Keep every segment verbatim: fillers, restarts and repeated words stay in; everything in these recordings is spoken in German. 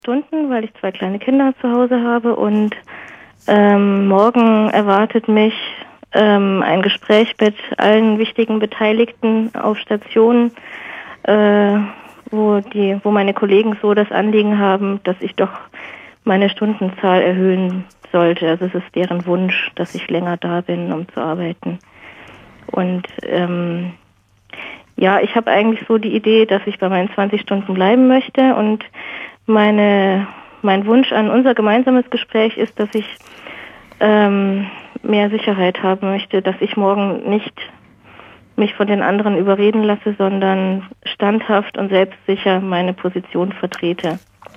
Stunden, weil ich zwei kleine Kinder zu Hause habe und ähm, morgen erwartet mich ähm, ein Gespräch mit allen wichtigen Beteiligten auf Stationen, äh, wo die, wo meine Kollegen so das Anliegen haben, dass ich doch meine Stundenzahl erhöhen sollte. Also es ist deren Wunsch, dass ich länger da bin, um zu arbeiten. Und ähm, ja, ich habe eigentlich so die Idee, dass ich bei meinen zwanzig Stunden bleiben möchte und meine mein Wunsch an unser gemeinsames Gespräch ist, dass ich ähm, mehr Sicherheit haben möchte, dass ich morgen nicht mich von den anderen überreden lasse, sondern standhaft und selbstsicher meine Position vertrete.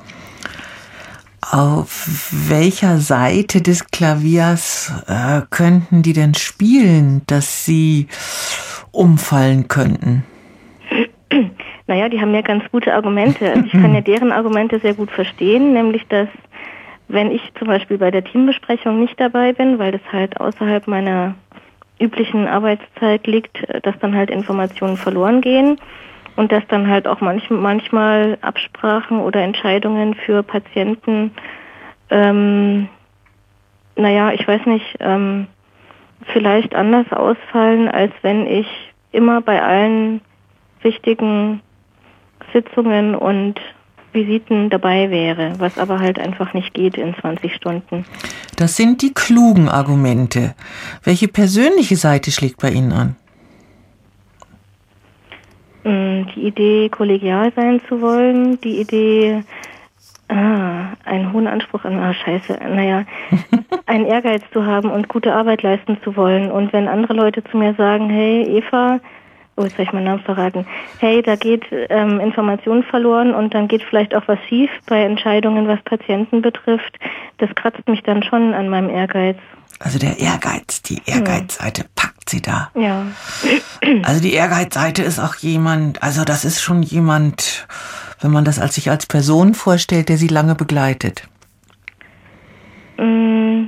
Auf welcher Seite des Klaviers äh, könnten die denn spielen, dass sie umfallen könnten? Naja, die haben ja ganz gute Argumente. Also ich kann ja deren Argumente sehr gut verstehen, nämlich dass, wenn ich zum Beispiel bei der Teambesprechung nicht dabei bin, weil das halt außerhalb meiner üblichen Arbeitszeit liegt, dass dann halt Informationen verloren gehen und dass dann halt auch manch, manchmal Absprachen oder Entscheidungen für Patienten, ähm, naja, ich weiß nicht, ähm, vielleicht anders ausfallen, als wenn ich immer bei allen wichtigen Sitzungen und Visiten dabei wäre, was aber halt einfach nicht geht in zwanzig Stunden. Das sind die klugen Argumente. Welche persönliche Seite schlägt bei Ihnen an? Die Idee, kollegial sein zu wollen, die Idee, ah, einen hohen Anspruch an, ah, scheiße, naja, einen Ehrgeiz zu haben und gute Arbeit leisten zu wollen. Und wenn andere Leute zu mir sagen, hey Eva, oh, jetzt habe ich meinen Namen verraten. Hey, da geht ähm, Information verloren und dann geht vielleicht auch was schief bei Entscheidungen, was Patienten betrifft. Das kratzt mich dann schon an meinem Ehrgeiz. Also der Ehrgeiz, die Ehrgeizseite hm. packt Sie da. Ja. Also die Ehrgeizseite ist auch jemand, also das ist schon jemand, wenn man das als sich als Person vorstellt, der Sie lange begleitet. Mm.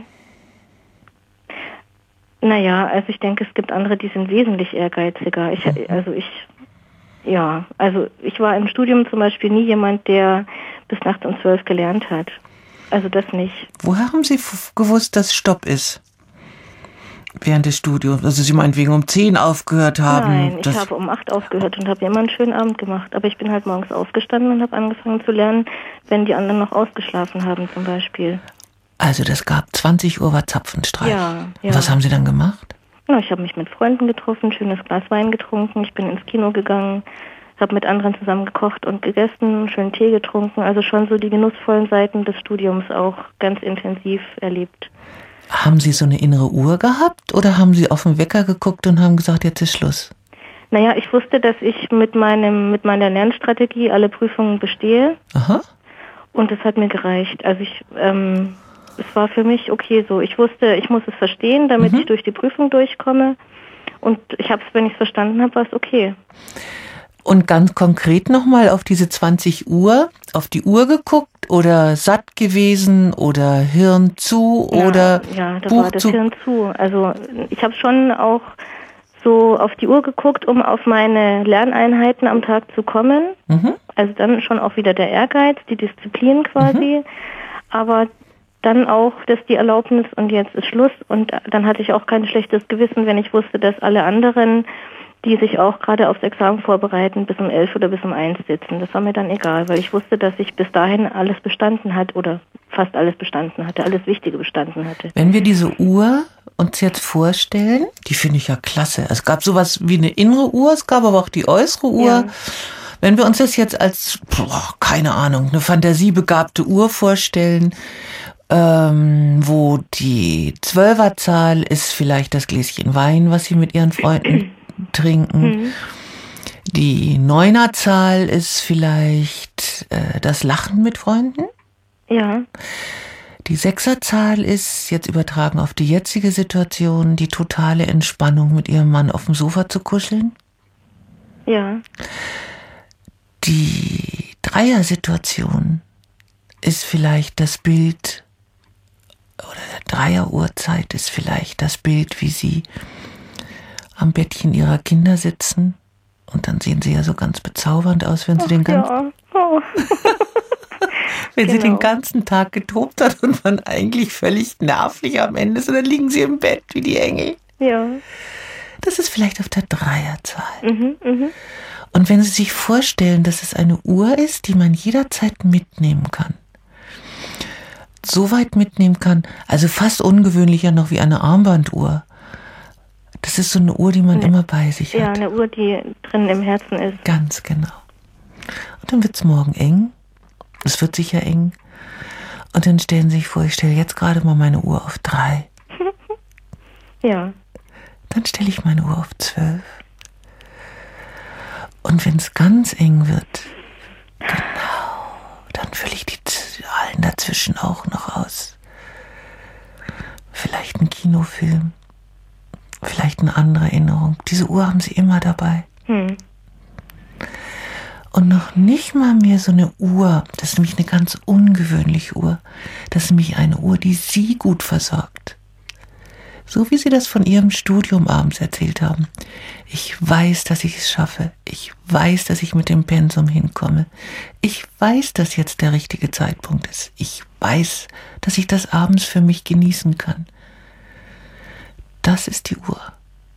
Naja, also ich denke, es gibt andere, die sind wesentlich ehrgeiziger. Ich, also ich, ja, also ich war im Studium zum Beispiel nie jemand, der bis nachts um zwölf gelernt hat. Also das nicht. Woher haben Sie f- gewusst, dass Stopp ist? Während des Studiums? Also Sie meinetwegen um zehn aufgehört haben? Nein, ich habe um acht aufgehört und habe immer einen schönen Abend gemacht. Aber ich bin halt morgens aufgestanden und habe angefangen zu lernen, wenn die anderen noch ausgeschlafen haben zum Beispiel. Also das gab zwanzig Uhr war Zapfenstreich. Ja, ja. Was haben Sie dann gemacht? Na, ich habe mich mit Freunden getroffen, schönes Glas Wein getrunken, ich bin ins Kino gegangen, habe mit anderen zusammen gekocht und gegessen, schönen Tee getrunken. Also schon so die genussvollen Seiten des Studiums auch ganz intensiv erlebt. Haben Sie so eine innere Uhr gehabt oder haben Sie auf den Wecker geguckt und haben gesagt, jetzt ist Schluss? Naja, ich wusste, dass ich mit meinem mit meiner Lernstrategie alle Prüfungen bestehe. Aha. Und das hat mir gereicht. Also ich, ähm, es war für mich okay so. Ich wusste, ich muss es verstehen, damit mhm. ich durch die Prüfung durchkomme. Und ich habe es, wenn ich es verstanden habe, war es okay. Und ganz konkret nochmal auf diese zwanzig Uhr, auf die Uhr geguckt oder satt gewesen oder Hirn zu ja, oder ja, da Buch war das zu? Hirn zu. Also ich habe schon auch so auf die Uhr geguckt, um auf meine Lerneinheiten am Tag zu kommen. Mhm. Also dann schon auch wieder der Ehrgeiz, die Disziplin quasi. Mhm. Aber dann auch, dass die Erlaubnis und jetzt ist Schluss. Und dann hatte ich auch kein schlechtes Gewissen, wenn ich wusste, dass alle anderen, die sich auch gerade aufs Examen vorbereiten, bis um elf oder bis um eins sitzen. Das war mir dann egal, weil ich wusste, dass ich bis dahin alles bestanden hatte oder fast alles bestanden hatte, alles Wichtige bestanden hatte. Wenn wir diese Uhr uns jetzt vorstellen, die finde ich ja klasse. Es gab sowas wie eine innere Uhr, es gab aber auch die äußere Uhr. Ja. Wenn wir uns das jetzt als, boah, keine Ahnung, eine fantasiebegabte Uhr vorstellen, ähm, wo die Zwölferzahl ist vielleicht das Gläschen Wein, was Sie mit Ihren Freunden trinken. Mhm. Die Neunerzahl ist vielleicht äh, das Lachen mit Freunden. Ja. Die Sechserzahl ist, jetzt übertragen auf die jetzige Situation, die totale Entspannung, mit ihrem Mann auf dem Sofa zu kuscheln. Ja. Die Dreier-Situation ist vielleicht das Bild, oder der Dreier-Uhrzeit ist vielleicht das Bild, wie sie am Bettchen ihrer Kinder sitzen. Und dann sehen sie ja so ganz bezaubernd aus, wenn sie Ach, den ganzen... Ja. Oh. Wenn genau. sie den ganzen Tag getobt hat und man eigentlich völlig nervlich am Ende ist, und dann liegen sie im Bett wie die Engel. Ja. Das ist vielleicht auf der Dreierzahl. Mhm, mhm. Und wenn Sie sich vorstellen, dass es eine Uhr ist, die man jederzeit mitnehmen kann, so weit mitnehmen kann, also fast ungewöhnlicher noch wie eine Armbanduhr. Das ist so eine Uhr, die man Ne, immer bei sich ja, hat. eine Uhr, die drin im Herzen ist. Ganz genau. Und dann wird es morgen eng. Es wird sicher eng. Und dann stellen Sie sich vor, ich stelle jetzt gerade mal meine Uhr auf drei. Ja. Dann stelle ich meine Uhr auf zwölf. Und wenn es ganz eng wird, genau, dann fülle ich die Zahlen dazwischen auch noch aus. Vielleicht ein Kinofilm, vielleicht eine andere Erinnerung. Diese Uhr haben Sie immer dabei. Hm. Und noch nicht mal mehr so eine Uhr, das ist nämlich eine ganz ungewöhnliche Uhr. Das ist nämlich eine Uhr, die Sie gut versorgt. So wie Sie das von Ihrem Studium abends erzählt haben. Ich weiß, dass ich es schaffe. Ich weiß, dass ich mit dem Pensum hinkomme. Ich weiß, dass jetzt der richtige Zeitpunkt ist. Ich weiß, dass ich das abends für mich genießen kann. Das ist die Uhr,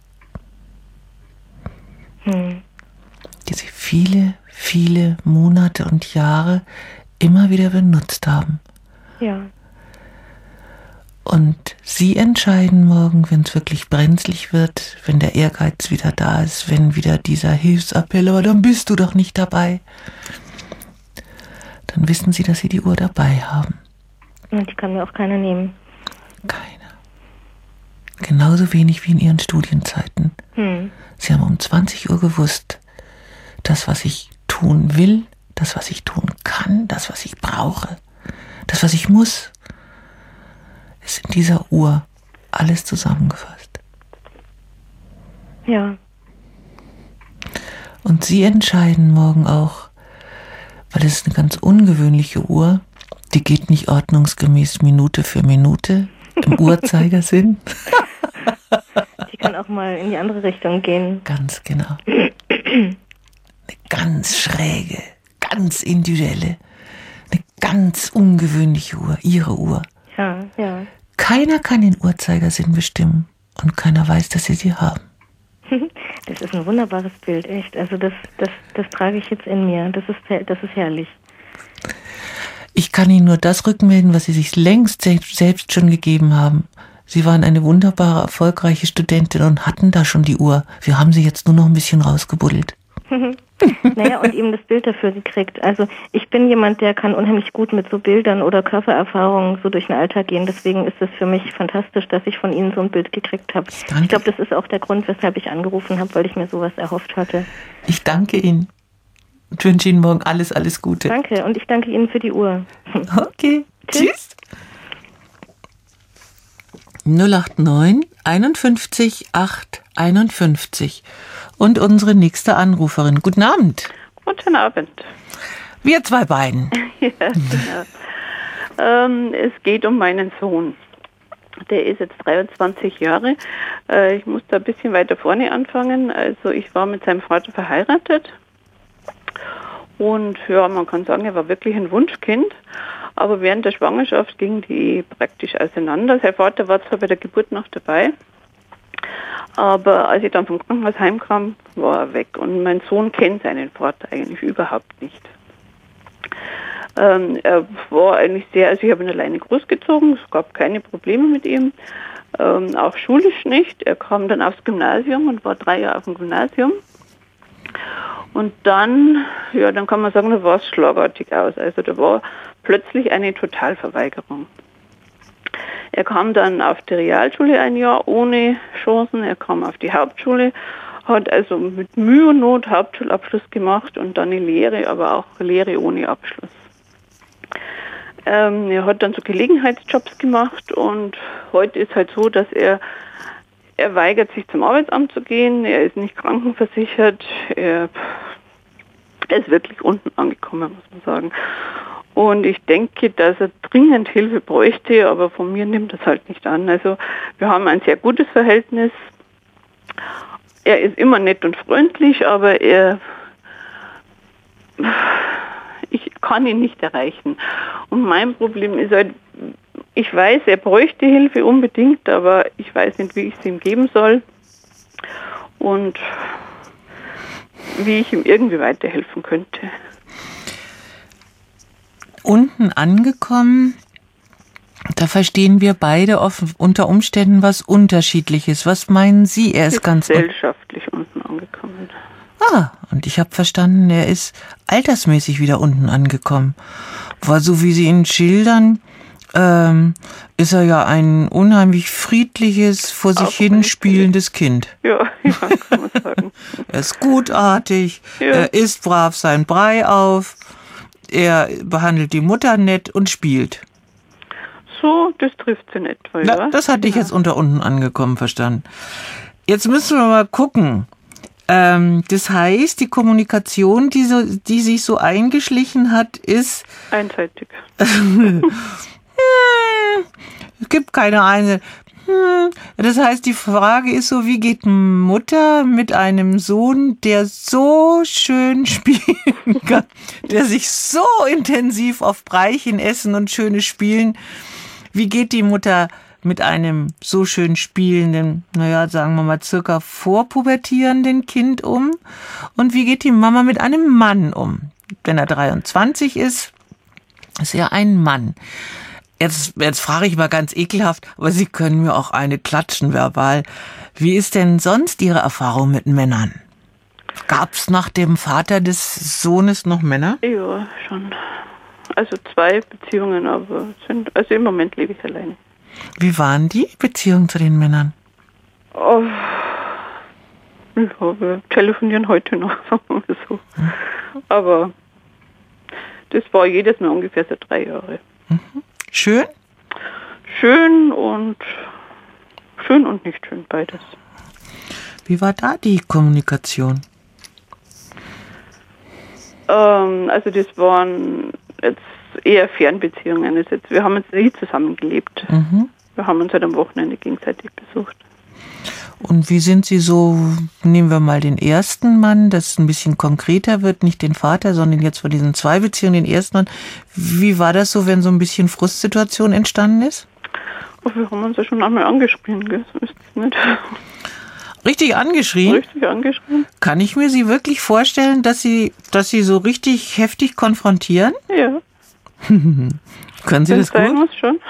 Hm. die Sie viele, viele Monate und Jahre immer wieder benutzt haben. Ja. Und Sie entscheiden morgen, wenn es wirklich brenzlig wird, wenn der Ehrgeiz wieder da ist, wenn wieder dieser Hilfsappell, aber dann bist du doch nicht dabei. Dann wissen Sie, dass Sie die Uhr dabei haben. Und die kann mir auch keiner nehmen. Keine. Genauso wenig wie in Ihren Studienzeiten. Hm. Sie haben um zwanzig Uhr gewusst, das, was ich tun will, das, was ich tun kann, das, was ich brauche, das, was ich muss, ist in dieser Uhr alles zusammengefasst. Ja. Und Sie entscheiden morgen auch, weil es ist eine ganz ungewöhnliche Uhr, die geht nicht ordnungsgemäß Minute für Minute im Uhrzeigersinn. Die kann auch mal in die andere Richtung gehen. Ganz genau. Eine ganz schräge, ganz individuelle, eine ganz ungewöhnliche Uhr, Ihre Uhr. Ja, ja. Keiner kann den Uhrzeigersinn bestimmen und keiner weiß, dass Sie sie haben. Das ist ein wunderbares Bild, echt. Also das, das, das trage ich jetzt in mir. Das ist, das ist herrlich. Ich kann Ihnen nur das rückmelden, was Sie sich längst selbst schon gegeben haben. Sie waren eine wunderbare, erfolgreiche Studentin und hatten da schon die Uhr. Wir haben sie jetzt nur noch ein bisschen rausgebuddelt. Naja, und eben das Bild dafür gekriegt. Also ich bin jemand, der kann unheimlich gut mit so Bildern oder Körpererfahrungen so durch den Alltag gehen. Deswegen ist es für mich fantastisch, dass ich von Ihnen so ein Bild gekriegt habe. Danke. Ich glaube, das ist auch der Grund, weshalb ich angerufen habe, weil ich mir sowas erhofft hatte. Ich danke Ihnen und wünsche Ihnen morgen alles, alles Gute. Danke und ich danke Ihnen für die Uhr. Okay, tschüss. null acht neun einundfünfzig acht einundfünfzig und unsere nächste Anruferin. Guten Abend. Guten Abend. Wir zwei beiden. Ja, genau. ähm, es geht um meinen Sohn. Der ist jetzt dreiundzwanzig Jahre. Äh, ich muss da ein bisschen weiter vorne anfangen. Also ich war mit seinem Vater verheiratet. Und ja, man kann sagen, er war wirklich ein Wunschkind. Aber während der Schwangerschaft ging die Ehe praktisch auseinander. Sein Vater war zwar bei der Geburt noch dabei, aber als ich dann vom Krankenhaus heimkam, war er weg. Und mein Sohn kennt seinen Vater eigentlich überhaupt nicht. Ähm, er war eigentlich sehr, also ich habe ihn alleine großgezogen, es gab keine Probleme mit ihm, ähm, auch schulisch nicht. Er kam dann aufs Gymnasium und war drei Jahre auf dem Gymnasium. Und dann, ja, dann kann man sagen, da war es schlagartig aus. Also da war plötzlich eine Totalverweigerung. Er kam dann auf die Realschule ein Jahr ohne Chancen. Er kam auf die Hauptschule, hat also mit Mühe und Not Hauptschulabschluss gemacht und dann eine Lehre, aber auch Lehre ohne Abschluss. Ähm, er hat dann so Gelegenheitsjobs gemacht und heute ist halt so, dass er Er weigert sich zum Arbeitsamt zu gehen, er ist nicht krankenversichert, er, er ist wirklich unten angekommen, muss man sagen. Und ich denke, dass er dringend Hilfe bräuchte, aber von mir nimmt das halt nicht an. Also wir haben ein sehr gutes Verhältnis. Er ist immer nett und freundlich, aber er, ich kann ihn nicht erreichen. Und mein Problem ist halt, ich weiß, er bräuchte Hilfe unbedingt, aber ich weiß nicht, wie ich sie ihm geben soll und wie ich ihm irgendwie weiterhelfen könnte. Unten angekommen, da verstehen wir beide offen, unter Umständen was Unterschiedliches. Was meinen Sie? Er ist, ist ganz gesellschaftlich un- unten angekommen. Ah, und ich habe verstanden, er ist altersmäßig wieder unten angekommen. Weil so wie Sie ihn schildern, ähm, ist er ja ein unheimlich friedliches, vor sich hin spielendes Kind. Ja, ja, kann man sagen. Er ist gutartig, ja. Er isst brav sein Brei auf, er behandelt die Mutter nett und spielt. So, das trifft sie nicht. Weil, Na, ja? Das hatte ich ja. jetzt unter unten angekommen verstanden. Jetzt müssen wir mal gucken. Ähm, das heißt, die Kommunikation, die, so, die sich so eingeschlichen hat, ist... einseitig. Es gibt keine eine. Das heißt, die Frage ist so, wie geht Mutter mit einem Sohn, der so schön spielen kann, der sich so intensiv auf Breichen essen und schönes Spielen, wie geht die Mutter mit einem so schön spielenden, naja, sagen wir mal, circa vorpubertierenden Kind um? Und wie geht die Mama mit einem Mann um? Wenn er dreiundzwanzig ist, ist er ein Mann. Jetzt, jetzt frage ich mal ganz ekelhaft, aber Sie können mir auch eine klatschen verbal. Wie ist denn sonst Ihre Erfahrung mit Männern? Gab es nach dem Vater des Sohnes noch Männer? Ja, schon. Also zwei Beziehungen, aber sind, also im Moment lebe ich alleine. Wie waren die Beziehungen zu den Männern? Oh, ja, wir telefonieren heute noch, sagen wir mal so. Mhm. Aber das war jedes Mal ungefähr so drei Jahre. Mhm. Schön? Schön und schön und nicht schön, beides. Wie war da die Kommunikation? Ähm, also das waren jetzt eher Fernbeziehungen. Also jetzt, wir haben uns nie zusammengelebt. Mhm. Wir haben uns halt am Wochenende gegenseitig besucht. Und wie sind Sie so, nehmen wir mal den ersten Mann, das ein bisschen konkreter wird, nicht den Vater, sondern jetzt von diesen zwei Beziehungen, den ersten Mann. Wie war das so, wenn so ein bisschen Frustsituation entstanden ist? Oh, wir haben uns ja schon einmal angeschrien, gell? So ist es nicht. Richtig angeschrien? Richtig angeschrien. Kann ich mir Sie wirklich vorstellen, dass Sie, dass Sie so richtig heftig konfrontieren? Ja. Können Sie das gut? Sein muss schon.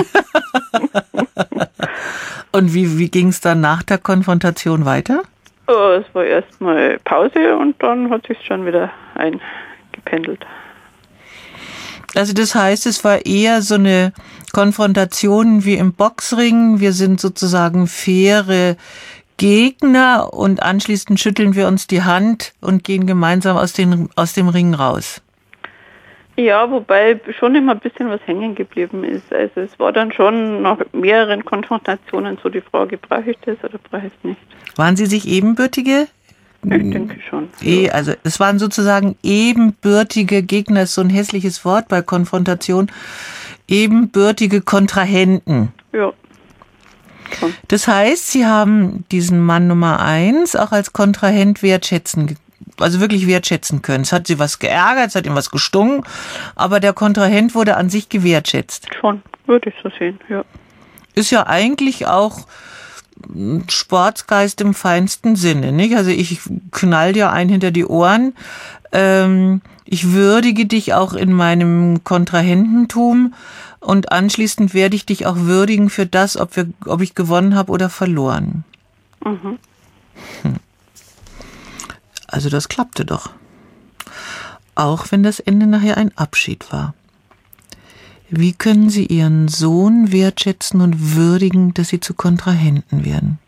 Und wie, wie ging es dann nach der Konfrontation weiter? Oh, es war erstmal Pause und dann hat sich schon wieder eingependelt. Also das heißt, es war eher so eine Konfrontation wie im Boxring. Wir sind sozusagen faire Gegner und anschließend schütteln wir uns die Hand und gehen gemeinsam aus, den, aus dem Ring raus. Ja, wobei schon immer ein bisschen was hängen geblieben ist. Also es war dann schon nach mehreren Konfrontationen so die Frage, brauche ich das oder brauche ich es nicht? Waren Sie sich ebenbürtige? Ich denke schon. E, also es waren sozusagen ebenbürtige Gegner, ist so ein hässliches Wort bei Konfrontation, ebenbürtige Kontrahenten. Ja. Schon. Das heißt, Sie haben diesen Mann Nummer eins auch als Kontrahent wertschätzen, also wirklich wertschätzen können. Es hat Sie was geärgert, es hat ihm was gestungen, aber der Kontrahent wurde an sich gewertschätzt. Schon, würde ich so sehen, ja. Ist ja eigentlich auch Sportsgeist im feinsten Sinne, nicht? Also ich knall dir einen hinter die Ohren. Ähm, ich würdige dich auch in meinem Kontrahententum und anschließend werde ich dich auch würdigen für das, ob wir, ob ich gewonnen habe oder verloren. Mhm. Hm. Also das klappte doch. Auch wenn das Ende nachher ein Abschied war. Wie können Sie Ihren Sohn wertschätzen und würdigen, dass Sie zu Kontrahenten werden?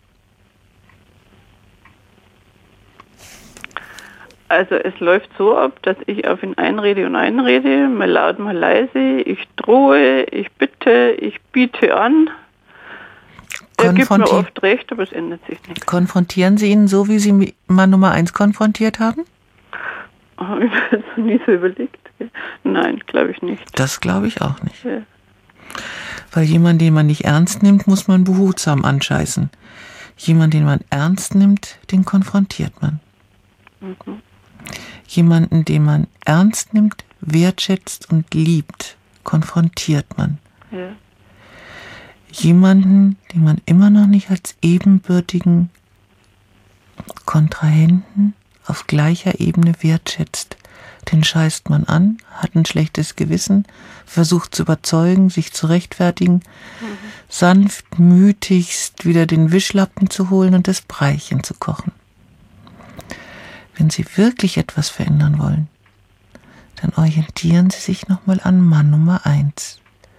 Also es läuft so ab, dass ich auf ihn einrede und einrede, mal laut, mal leise, ich drohe, ich bitte, ich biete an. Er gibt mir oft recht, aber es ändert sich nicht. Konfrontieren Sie ihn so, wie Sie Mann Nummer eins konfrontiert haben? Habe ich mir das noch nie so überlegt. Nein, glaube ich nicht. Das glaube ich auch nicht. Ja. Weil jemand, den man nicht ernst nimmt, muss man behutsam anscheißen. Jemand, den man ernst nimmt, den konfrontiert man. Mhm. Jemanden, den man ernst nimmt, wertschätzt und liebt, konfrontiert man. Ja. Jemanden, den man immer noch nicht als ebenbürtigen Kontrahenten auf gleicher Ebene wertschätzt, den scheißt man an, hat ein schlechtes Gewissen, versucht zu überzeugen, sich zu rechtfertigen, mhm. sanftmütigst wieder den Wischlappen zu holen und das Breichen zu kochen. Wenn Sie wirklich etwas verändern wollen, dann orientieren Sie sich nochmal an Mann Nummer eins.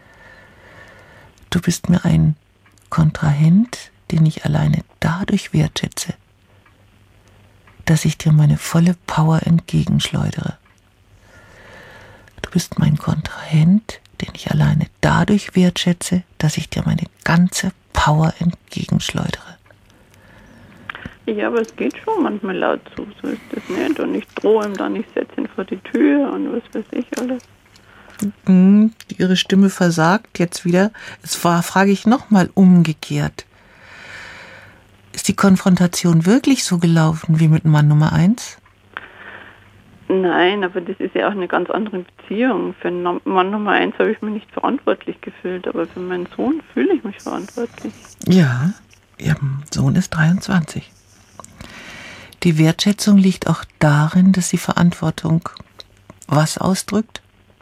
Du bist mir ein Kontrahent, den ich alleine dadurch wertschätze, dass ich dir meine volle Power entgegenschleudere. Du bist mein Kontrahent, den ich alleine dadurch wertschätze, dass ich dir meine ganze Power entgegenschleudere. Ja, aber es geht schon manchmal laut zu, so ist das nicht. Und ich drohe ihm dann, ich setze ihn vor die Tür und was weiß ich alles. Ihre Stimme versagt jetzt wieder. Jetzt war, frage ich nochmal umgekehrt. Ist die Konfrontation wirklich so gelaufen wie mit Mann Nummer eins? Nein, aber das ist ja auch eine ganz andere Beziehung. Für Mann Nummer eins habe ich mich nicht verantwortlich gefühlt, aber für meinen Sohn fühle ich mich verantwortlich. Ja, Ihr Sohn ist dreiundzwanzig. Die Wertschätzung liegt auch darin, dass die Verantwortung was ausdrückt?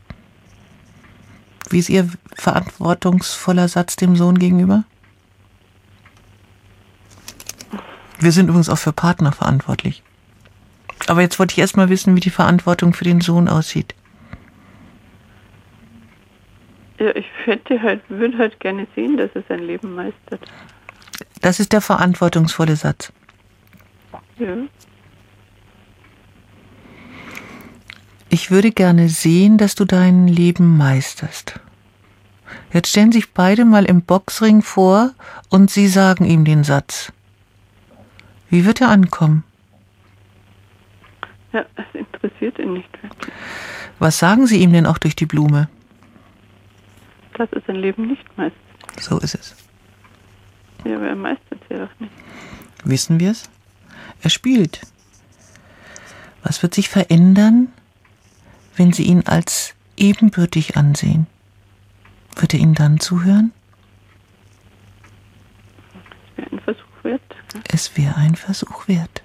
Wie ist Ihr verantwortungsvoller Satz dem Sohn gegenüber? Wir sind übrigens auch für Partner verantwortlich. Aber jetzt wollte ich erst mal wissen, wie die Verantwortung für den Sohn aussieht. Ja, ich hätte halt, würde halt gerne sehen, dass er sein Leben meistert. Das ist der verantwortungsvolle Satz. Ja. Ich würde gerne sehen, dass du dein Leben meisterst. Jetzt stellen sich beide mal im Boxring vor und Sie sagen ihm den Satz. Wie wird er ankommen? Ja, es interessiert ihn nicht wirklich. Was sagen Sie ihm denn auch durch die Blume? Dass er sein Leben nicht meistert. So ist es. Ja, aber er meistert es ja auch nicht. Wissen wir es? Er spielt. Was wird sich verändern, wenn Sie ihn als ebenbürtig ansehen? Wird er Ihnen dann zuhören? Es wäre ein Versuch wert. Es wäre ein Versuch wert.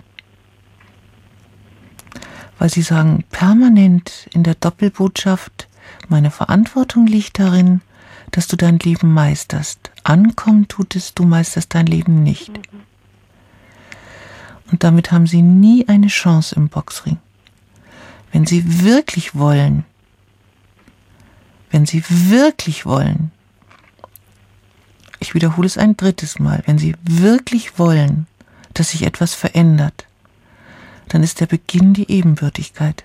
Weil Sie sagen permanent in der Doppelbotschaft, meine Verantwortung liegt darin, dass du dein Leben meisterst. Ankommen tut es, du meisterst dein Leben nicht. Mhm. Und damit haben Sie nie eine Chance im Boxring. Wenn Sie wirklich wollen, wenn Sie wirklich wollen, ich wiederhole es ein drittes Mal, wenn Sie wirklich wollen, dass sich etwas verändert, dann ist der Beginn die Ebenbürtigkeit.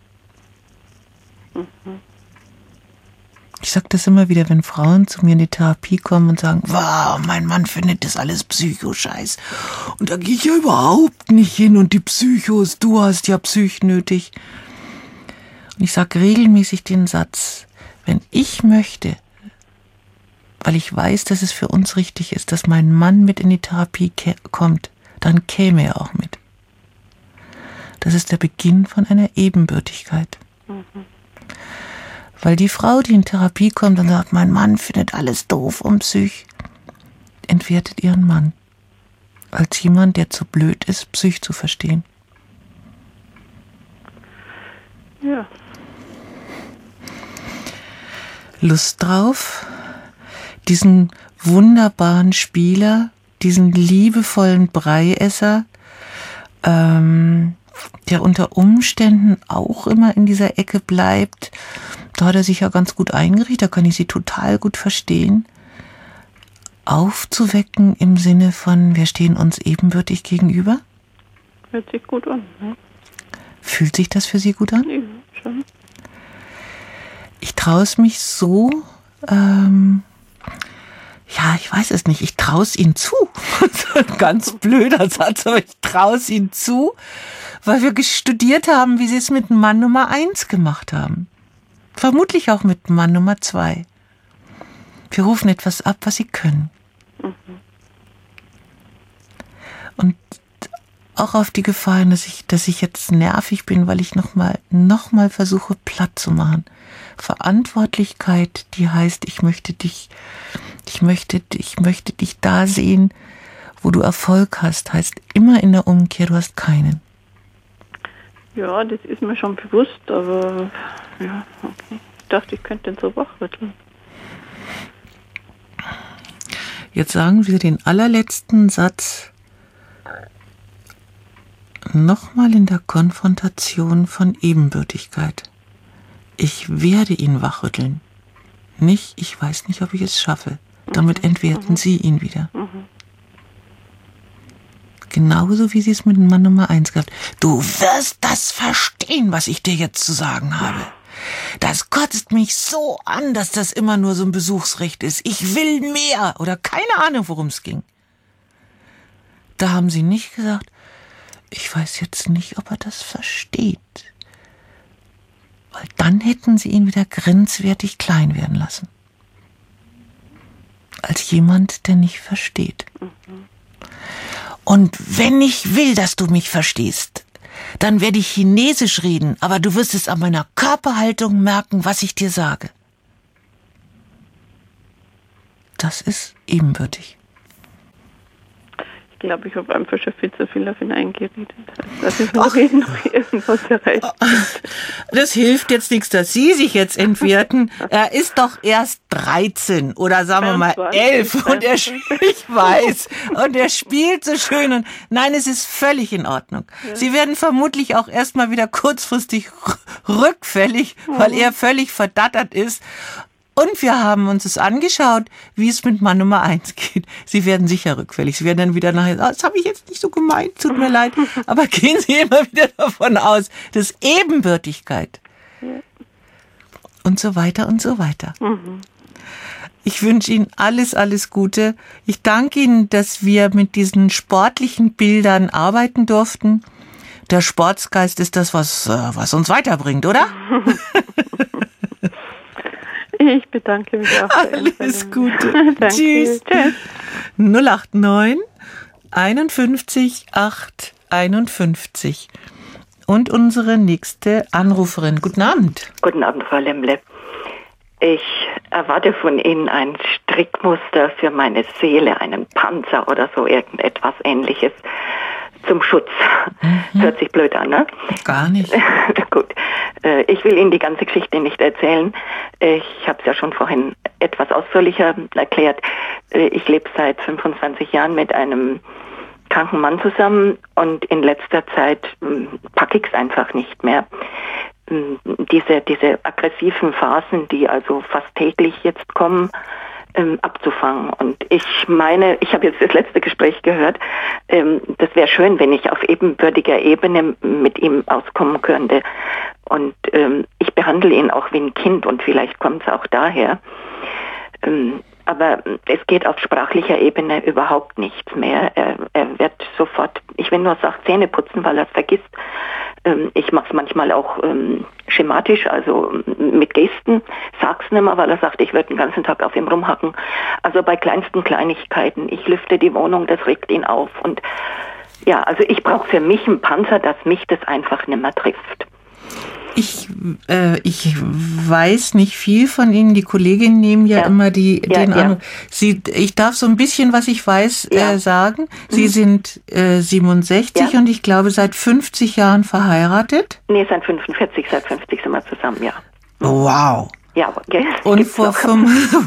Mhm. Ich sage das immer wieder, wenn Frauen zu mir in die Therapie kommen und sagen, wow, mein Mann findet das alles Psycho-Scheiß. Und da gehe ich ja überhaupt nicht hin und die Psychos, du hast ja Psych nötig. Und ich sage regelmäßig den Satz, wenn ich möchte, weil ich weiß, dass es für uns richtig ist, dass mein Mann mit in die Therapie ke- kommt, dann käme er auch mit. Das ist der Beginn von einer Ebenbürtigkeit. Mhm. Weil die Frau, die in Therapie kommt und sagt, mein Mann findet alles doof und Psych, entwertet ihren Mann als jemand, der zu blöd ist, Psych zu verstehen. Ja. Lust drauf, diesen wunderbaren Spieler, diesen liebevollen Breiesser, ähm, der unter Umständen auch immer in dieser Ecke bleibt. Da hat er sich ja ganz gut eingerichtet, da kann ich Sie total gut verstehen. Aufzuwecken im Sinne von, wir stehen uns ebenbürtig gegenüber? Hört sich gut an. Ne? Fühlt sich das für Sie gut an? Ja, schon. Ich traue es mich so, ähm, ja, ich weiß es nicht, ich traue es Ihnen zu. Ein ganz blöder Satz, aber ich traue es Ihnen zu, weil wir studiert haben, wie Sie es mit Mann Nummer eins gemacht haben. Vermutlich auch mit Mann Nummer zwei. Wir rufen etwas ab, was Sie können. Mhm. Und auch auf die Gefahr hin, dass ich, dass ich jetzt nervig bin, weil ich nochmal, nochmal versuche, platt zu machen. Verantwortlichkeit, die heißt, ich möchte dich, ich möchte, ich möchte dich da sehen, wo du Erfolg hast, heißt immer in der Umkehr, du hast keinen. Ja, das ist mir schon bewusst, aber ja, okay. Ich dachte, ich könnte den so wachrütteln. Jetzt sagen wir den allerletzten Satz nochmal in der Konfrontation von Ebenbürtigkeit. Ich werde ihn wachrütteln. Nicht, ich weiß nicht, ob ich es schaffe. Damit entwerten mhm. Sie ihn wieder. Mhm. Genauso wie Sie es mit Mann Nummer eins gehabt. Du wirst das verstehen, was ich dir jetzt zu sagen habe. Das kotzt mich so an, dass das immer nur so ein Besuchsrecht ist. Ich will mehr oder keine Ahnung, worum es ging. Da haben Sie nicht gesagt, ich weiß jetzt nicht, ob er das versteht. Weil dann hätten Sie ihn wieder grenzwertig klein werden lassen. Als jemand, der nicht versteht. Mhm. Und wenn ich will, dass du mich verstehst, dann werde ich Chinesisch reden, aber du wirst es an meiner Körperhaltung merken, was ich dir sage. Das ist ebenbürtig. Ich glaube, ich habe einfach schon viel zu viel auf ihn eingeredet. Dass ich noch reden noch irgendwas erreicht. Das hilft jetzt nichts, dass Sie sich jetzt entwerten. Er ist doch erst dreizehn oder sagen wir mal elf und er, ich weiß, und er spielt so schön und nein, es ist völlig in Ordnung. Ja. Sie werden vermutlich auch erstmal wieder kurzfristig rückfällig, mhm. weil er völlig verdattert ist. Und wir haben uns es angeschaut, wie es mit Mann Nummer eins geht. Sie werden sicher rückfällig. Sie werden dann wieder nachher, oh, das habe ich jetzt nicht so gemeint, tut mir leid. Aber gehen Sie immer wieder davon aus, dass Ebenbürtigkeit und so weiter und so weiter. Mhm. Ich wünsche Ihnen alles, alles Gute. Ich danke Ihnen, dass wir mit diesen sportlichen Bildern arbeiten durften. Der Sportsgeist ist das, was, was uns weiterbringt, oder? Ich bedanke mich auch. Alles Gute. Tschüss. Tschüss. null acht neun einundfünfzig acht einundfünfzig. Und unsere nächste Anruferin. Guten Abend. Guten Abend, Frau Lemble. Ich erwarte von Ihnen ein Strickmuster für meine Seele, einen Panzer oder so irgendetwas Ähnliches zum Schutz. Mhm. Hört sich blöd an, ne? Gar nicht. Gut. Ich will Ihnen die ganze Geschichte nicht erzählen. Ich habe es ja schon vorhin etwas ausführlicher erklärt. Ich lebe seit fünfundzwanzig Jahren mit einem kranken Mann zusammen und in letzter Zeit packe ich es einfach nicht mehr. Diese, diese aggressiven Phasen, die also fast täglich jetzt kommen, Ähm, abzufangen. Und ich meine, ich habe jetzt das letzte Gespräch gehört, ähm, das wäre schön, wenn ich auf ebenbürtiger Ebene mit ihm auskommen könnte. Und ähm, ich behandle ihn auch wie ein Kind und vielleicht kommt es auch daher. Ähm, aber es geht auf sprachlicher Ebene überhaupt nichts mehr. Er, er wird sofort, ich will nur sagen, Zähne putzen, weil er es vergisst. Ähm, ich mache es manchmal auch ähm, schematisch, also mit Gesten. Sag's nicht mehr, weil er sagt, ich würde den ganzen Tag auf ihm rumhacken. Also bei kleinsten Kleinigkeiten. Ich lüfte die Wohnung, das regt ihn auf. Und ja, also ich brauche für mich einen Panzer, dass mich das einfach nicht mehr trifft. Ich, äh, ich weiß nicht viel von Ihnen. Die Kolleginnen nehmen ja, ja. immer die, ja, den ja. Anruf. Sie, ich darf so ein bisschen, was ich weiß, ja. äh, sagen. Sie mhm. sind äh, siebenundsechzig ja. und ich glaube seit fünfzig Jahren verheiratet. Nee, seit fünfundvierzig, seit fünfzig sind wir zusammen, ja. Wow. Ja, okay. Und vor fünf,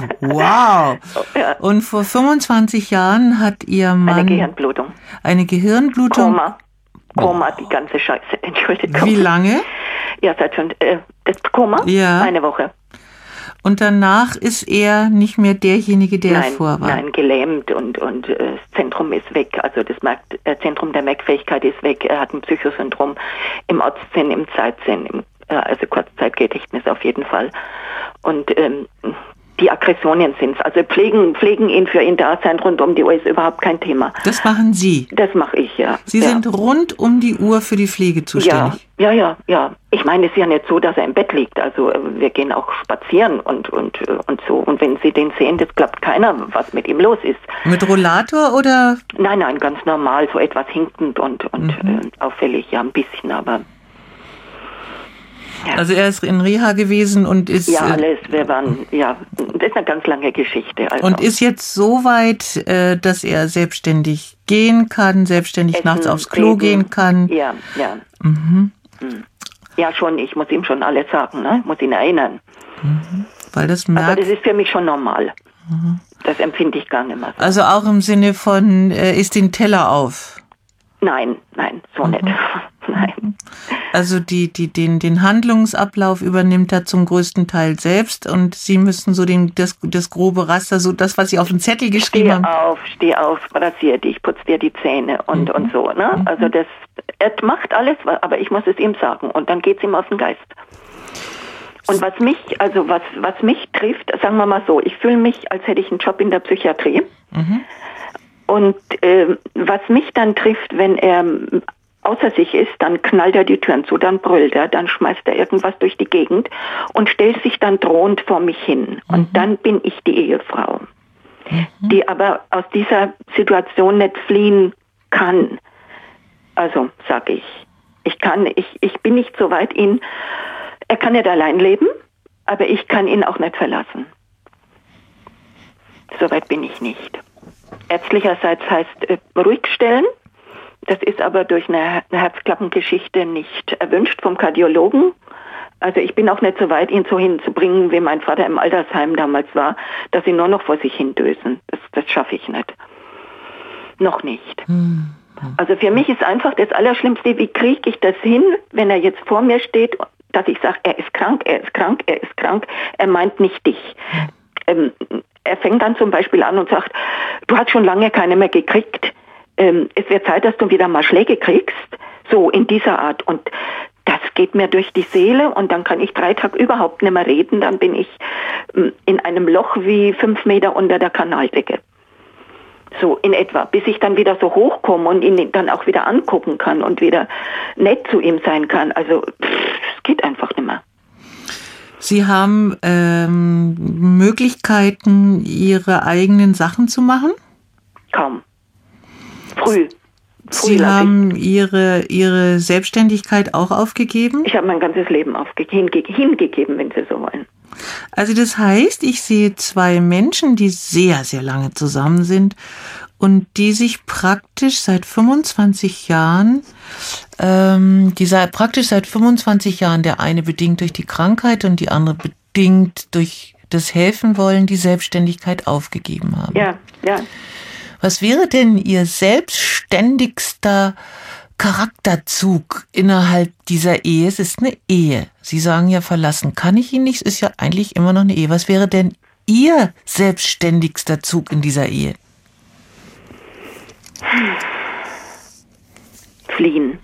wow. Ja. Und vor fünfundzwanzig Jahren hat Ihr Mann eine Gehirnblutung. Eine Gehirnblutung. Koma. Koma, die ganze Scheiße. Entschuldigung. Wie lange? Ja, seit schon, äh, das Koma? Ja. Eine Woche. Und danach ist er nicht mehr derjenige, der nein, vor war? Nein, gelähmt und, und äh, das Zentrum ist weg. Also das Merk- äh, Zentrum der Merkfähigkeit ist weg. Er hat ein Psychosyndrom im Ortssinn, im Zeitsinn, im, äh, also Kurzzeitgedächtnis auf jeden Fall. Und ähm, die Aggressionen sind es. Also pflegen, pflegen ihn für ihn da sein rund um die Uhr ist überhaupt kein Thema. Das machen Sie? Das mache ich, ja. ja. Sie ja. sind rund um die Uhr für die Pflege zuständig? Ja, ja, ja, ja. Ich meine, es ist ja nicht so, dass er im Bett liegt. Also wir gehen auch spazieren und, und, und so. Und wenn Sie den sehen, das glaubt keiner, was mit ihm los ist. Mit Rollator oder? Nein, nein, ganz normal, so etwas hinkend und, und mhm. äh, auffällig, ja, ein bisschen, aber... Ja. Also er ist in Reha gewesen und ist... Ja, alles, wir waren, ja, das ist eine ganz lange Geschichte. Also. Und ist jetzt so weit, äh, dass er selbstständig gehen kann, selbstständig Essen, nachts aufs Klo reden. gehen kann? Ja, ja. Mhm. Ja, schon, ich muss ihm schon alles sagen, ne? Muss ihn erinnern. Mhm. Weil das merkt... Aber das ist für mich schon normal. Mhm. Das empfinde ich gar nicht mehr so. Also auch im Sinne von, äh, isst den Teller auf? Nein, nein, so mhm. nicht. Nein. Also die, die, den, den Handlungsablauf übernimmt er zum größten Teil selbst und Sie müssen so den, das, das grobe Raster, so das, was Sie auf den Zettel geschrieben steh haben. Steh auf, steh auf, rasier dich, putz dir die Zähne und, mhm. und so. Ne? Mhm. Also das, er macht alles, aber ich muss es ihm sagen und dann geht's ihm auf den Geist. Und was mich, also was, was mich trifft, sagen wir mal so, ich fühle mich, als hätte ich einen Job in der Psychiatrie. Mhm. Und äh, was mich dann trifft, wenn er außer sich ist, dann knallt er die Türen zu, dann brüllt er, dann schmeißt er irgendwas durch die Gegend und stellt sich dann drohend vor mich hin. Und mhm. dann bin ich die Ehefrau, mhm. die aber aus dieser Situation nicht fliehen kann. Also, sag ich, ich kann, ich, ich bin nicht so weit, ihn, er kann nicht allein leben, aber ich kann ihn auch nicht verlassen. So weit bin ich nicht. Ärztlicherseits heißt äh, ruhig stellen. Das ist aber durch eine Herzklappengeschichte nicht erwünscht vom Kardiologen. Also ich bin auch nicht so weit, ihn so hinzubringen, wie mein Vater im Altersheim damals war, dass sie nur noch vor sich hin dösen. Das, das schaffe ich nicht. Noch nicht. Hm. Also für mich ist einfach das Allerschlimmste, wie kriege ich das hin, wenn er jetzt vor mir steht, dass ich sage, er ist krank, er ist krank, er ist krank, er meint nicht dich. Ähm, er fängt dann zum Beispiel an und sagt, du hast schon lange keine mehr gekriegt. Ähm, es wird Zeit, dass du wieder mal Schläge kriegst. So in dieser Art. Und das geht mir durch die Seele und dann kann ich drei Tage überhaupt nicht mehr reden. Dann bin ich ähm, in einem Loch wie fünf Meter unter der Kanaldecke. So in etwa, bis ich dann wieder so hochkomme und ihn dann auch wieder angucken kann und wieder nett zu ihm sein kann. Also es geht einfach nicht mehr. Sie haben ähm, Möglichkeiten, Ihre eigenen Sachen zu machen? Kaum. Früh. Früh Sie haben ich. Ihre, Ihre Selbstständigkeit auch aufgegeben? Ich habe mein ganzes Leben aufge- hinge- hingegeben, wenn Sie so wollen. Also das heißt, ich sehe zwei Menschen, die sehr, sehr lange zusammen sind und die sich praktisch seit fünfundzwanzig Jahren, ähm, die seit, praktisch seit fünfundzwanzig Jahren, der eine bedingt durch die Krankheit und die andere bedingt durch das Helfen wollen, die Selbstständigkeit aufgegeben haben. Ja, ja. Was wäre denn Ihr selbstständigster Charakterzug innerhalb dieser Ehe? Es ist eine Ehe. Sie sagen ja, verlassen kann ich ihn nicht. Es ist ja eigentlich immer noch eine Ehe. Was wäre denn Ihr selbstständigster Zug in dieser Ehe? Fliehen.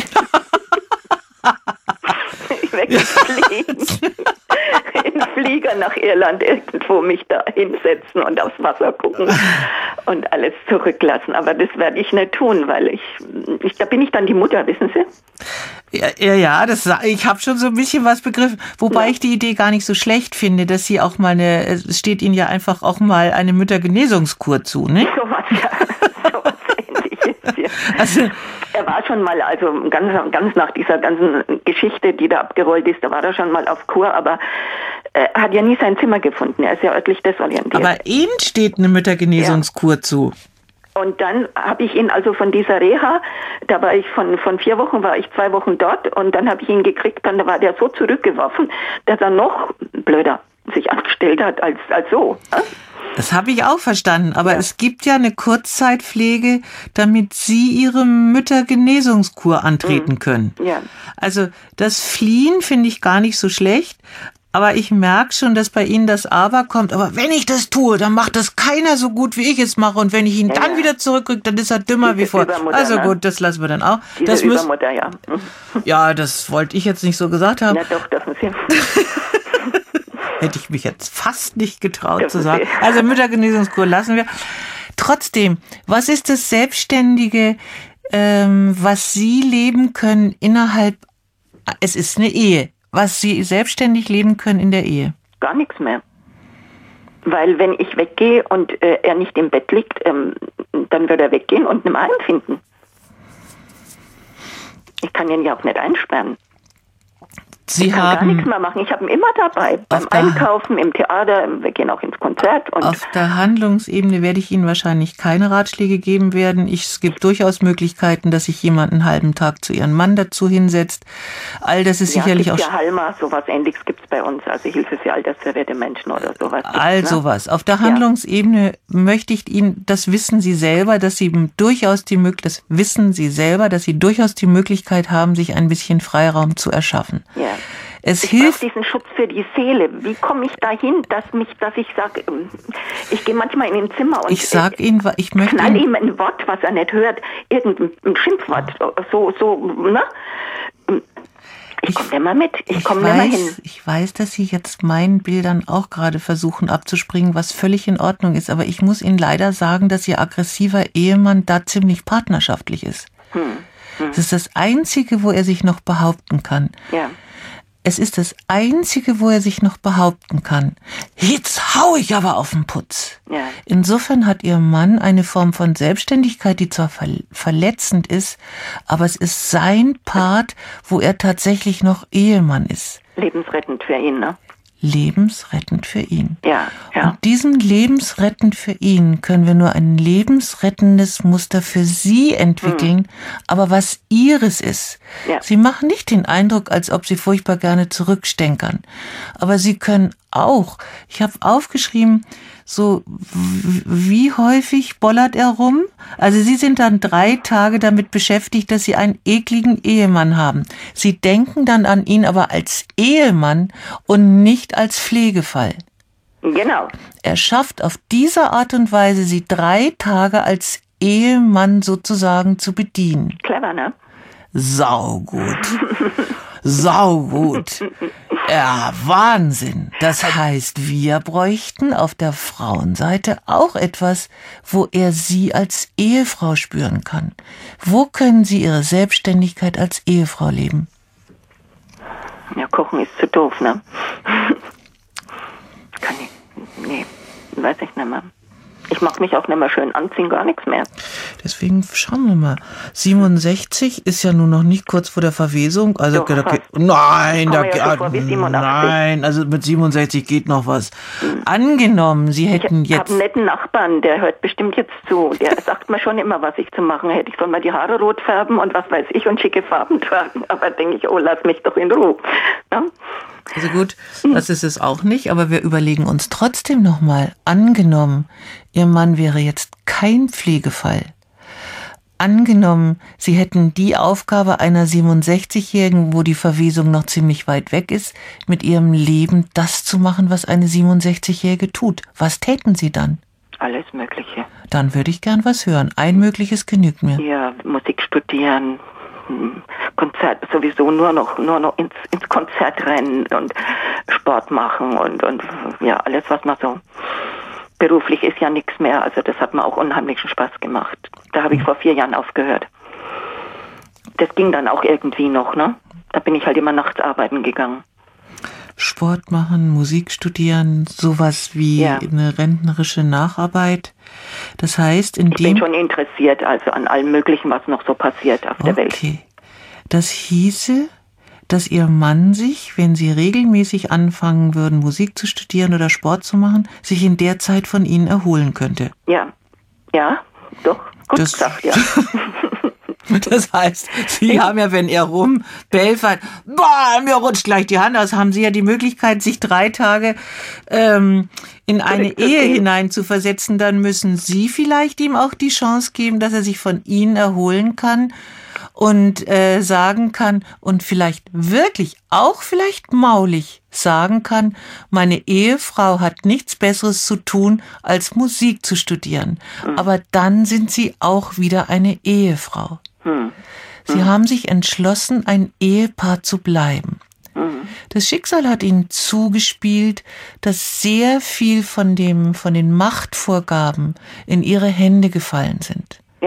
Ich werde fliehen. In Flieger nach Irland irgendwo mich da hinsetzen und aufs Wasser gucken und alles zurücklassen. Aber das werde ich nicht tun, weil ich, ich da bin ich dann die Mutter, wissen Sie? Ja, ja, ja das, ich habe schon so ein bisschen was begriffen. Wobei ja. ich die Idee gar nicht so schlecht finde, dass Sie auch mal eine, es steht Ihnen ja einfach auch mal eine Müttergenesungskur zu, ne? So was, ja. So was Ähnliches, ja. Also, er war schon mal, also ganz, ganz nach dieser ganzen Geschichte, die da abgerollt ist, da war er schon mal auf Kur, aber er hat ja nie sein Zimmer gefunden. Er ist ja örtlich desorientiert. Aber Ihnen steht eine Müttergenesungskur ja. zu. Und dann habe ich ihn also von dieser Reha, da war ich von, von vier Wochen, war ich zwei Wochen dort und dann habe ich ihn gekriegt, dann war der so zurückgeworfen, dass er noch blöder sich angestellt hat als, als so. Äh? Das habe ich auch verstanden, aber ja. es gibt ja eine Kurzzeitpflege, damit Sie Ihre Müttergenesungskur antreten mhm. können. Ja. Also das Fliehen finde ich gar nicht so schlecht, aber ich merke schon, dass bei Ihnen das Aber kommt. Aber wenn ich das tue, dann macht das keiner so gut, wie ich es mache. Und wenn ich ihn ja, dann ja. wieder zurückkriege, dann ist er dümmer Diese wie vor. Also ne? gut, das lassen wir dann auch. Diese das Übermutter, ja. Ja, das wollte ich jetzt nicht so gesagt haben. Na doch, das muss ja. Hätte ich mich jetzt fast nicht getraut das zu sagen. Also Müttergenesungskur lassen wir. Trotzdem, was ist das Selbstständige ähm, was Sie leben können innerhalb, es ist eine Ehe, was Sie selbstständig leben können in der Ehe? Gar nichts mehr. Weil wenn ich weggehe und äh, er nicht im Bett liegt, ähm, dann wird er weggehen und einen Mann finden. Ich kann ihn ja auch nicht einsperren. Sie ich kann haben gar nichts mehr machen. Ich habe ihn immer dabei. Beim Einkaufen, im Theater, wir gehen auch ins Konzert. Und auf der Handlungsebene werde ich Ihnen wahrscheinlich keine Ratschläge geben werden. Ich, es gibt durchaus Möglichkeiten, dass sich jemand einen halben Tag zu Ihrem Mann dazu hinsetzt. All das ist ja, sicherlich auch... Ja, Halma, sowas Ähnliches gibt es bei uns. Also Hilfe für altersverwirrte Menschen oder sowas. All sowas. Ne? Auf der Handlungsebene ja. möchte ich Ihnen, das wissen Sie selber, dass Sie durchaus die Möglichkeit, das wissen Sie selber, dass Sie durchaus die Möglichkeit haben, sich ein bisschen Freiraum zu erschaffen. Ja. Es ich hilft diesen Schutz für die Seele. Wie komme ich dahin, dass mich, dass ich sage, ich gehe manchmal in ein Zimmer und ich sag Ihnen, ich möchte knall ihm ein Wort, was er nicht hört, irgendein Schimpfwort, so, so, ne? Ich komme nicht mehr mit, ich komme nicht mehr hin. Ich weiß, dass Sie jetzt meinen Bildern auch gerade versuchen abzuspringen, was völlig in Ordnung ist, aber ich muss Ihnen leider sagen, dass Ihr aggressiver Ehemann da ziemlich partnerschaftlich ist. Hm. Hm. Das ist das Einzige, wo er sich noch behaupten kann. Ja. Es ist das Einzige, wo er sich noch behaupten kann. Jetzt hau ich aber auf den Putz. Ja. Insofern hat Ihr Mann eine Form von Selbstständigkeit, die zwar verletzend ist, aber es ist sein Part, wo er tatsächlich noch Ehemann ist. Lebensrettend für ihn, ne? Lebensrettend für ihn. Ja, ja. Und diesem lebensrettend für ihn können wir nur ein lebensrettendes Muster für Sie entwickeln, hm. aber was Ihres ist. Ja. Sie machen nicht den Eindruck, als ob Sie furchtbar gerne zurückstänkern. Aber Sie können auch, ich habe aufgeschrieben, so wie häufig bollert er rum? Also Sie sind dann drei Tage damit beschäftigt, dass Sie einen ekligen Ehemann haben. Sie denken dann an ihn aber als Ehemann und nicht als Pflegefall. Genau. Er schafft auf diese Art und Weise, Sie drei Tage als Ehemann sozusagen zu bedienen. Clever, ne? Saugut. Saugut. Ja, Wahnsinn. Das heißt, wir bräuchten auf der Frauenseite auch etwas, wo er Sie als Ehefrau spüren kann. Wo können Sie Ihre Selbstständigkeit als Ehefrau leben? Ja, kochen ist zu doof, ne? Kann ich, nee, weiß ich nicht mehr. Ich mag mich auch nicht mehr schön anziehen, gar nichts mehr. Deswegen schauen wir mal. siebenundsechzig ist ja nun noch nicht kurz vor der Verwesung. Also Doch, da geht, nein, da ja geht, nein, also mit siebenundsechzig geht noch was. Hm. Angenommen, Sie hätten ich jetzt... Ich habe einen netten Nachbarn, der hört bestimmt jetzt zu. Der sagt mir schon immer, was ich zu machen hätte. Ich soll mal die Haare rot färben und was weiß ich und schicke Farben tragen. Aber denke ich, oh, lass mich doch in Ruhe. Ja? Also gut, das ist es auch nicht, aber wir überlegen uns trotzdem nochmal, angenommen, Ihr Mann wäre jetzt kein Pflegefall. Angenommen, Sie hätten die Aufgabe einer siebenundsechzigjährigen, wo die Verwesung noch ziemlich weit weg ist, mit ihrem Leben das zu machen, was eine siebenundsechzigjährige tut. Was täten Sie dann? Alles Mögliche. Dann würde ich gern was hören. Ein mögliches genügt mir. Ja, Musik studieren, Konzert, sowieso nur noch nur noch ins, ins Konzert rennen und Sport machen und, und ja, alles, was man so... Beruflich ist ja nichts mehr, also das hat mir auch unheimlichen Spaß gemacht. Da habe ich vor vier Jahren aufgehört. Das ging dann auch irgendwie noch, ne? Da bin ich halt immer nachts arbeiten gegangen. Sport machen, Musik studieren, sowas wie ja. eine rentnerische Nacharbeit. Das heißt, in ich dem... Ich bin schon interessiert, also an allem Möglichen, was noch so passiert auf der okay. Welt. Okay. Das hieße, dass Ihr Mann sich, wenn Sie regelmäßig anfangen würden, Musik zu studieren oder Sport zu machen, sich in der Zeit von Ihnen erholen könnte. Ja, ja, doch, gut das, gesagt, ja. Das heißt, Sie ja. haben ja, wenn er rumbelfert, boah, mir rutscht gleich die Hand aus, haben Sie ja die Möglichkeit, sich drei Tage ähm, in eine Ehe hinein zu versetzen. Dann müssen Sie vielleicht ihm auch die Chance geben, dass er sich von Ihnen erholen kann und äh, sagen kann und vielleicht wirklich, auch vielleicht maulig sagen kann, meine Ehefrau hat nichts Besseres zu tun, als Musik zu studieren. Mhm. Aber dann sind Sie auch wieder eine Ehefrau. Mhm. Sie mhm. haben sich entschlossen, ein Ehepaar zu bleiben. Mhm. Das Schicksal hat Ihnen zugespielt, dass sehr viel von dem, von den Machtvorgaben in Ihre Hände gefallen sind. Ja.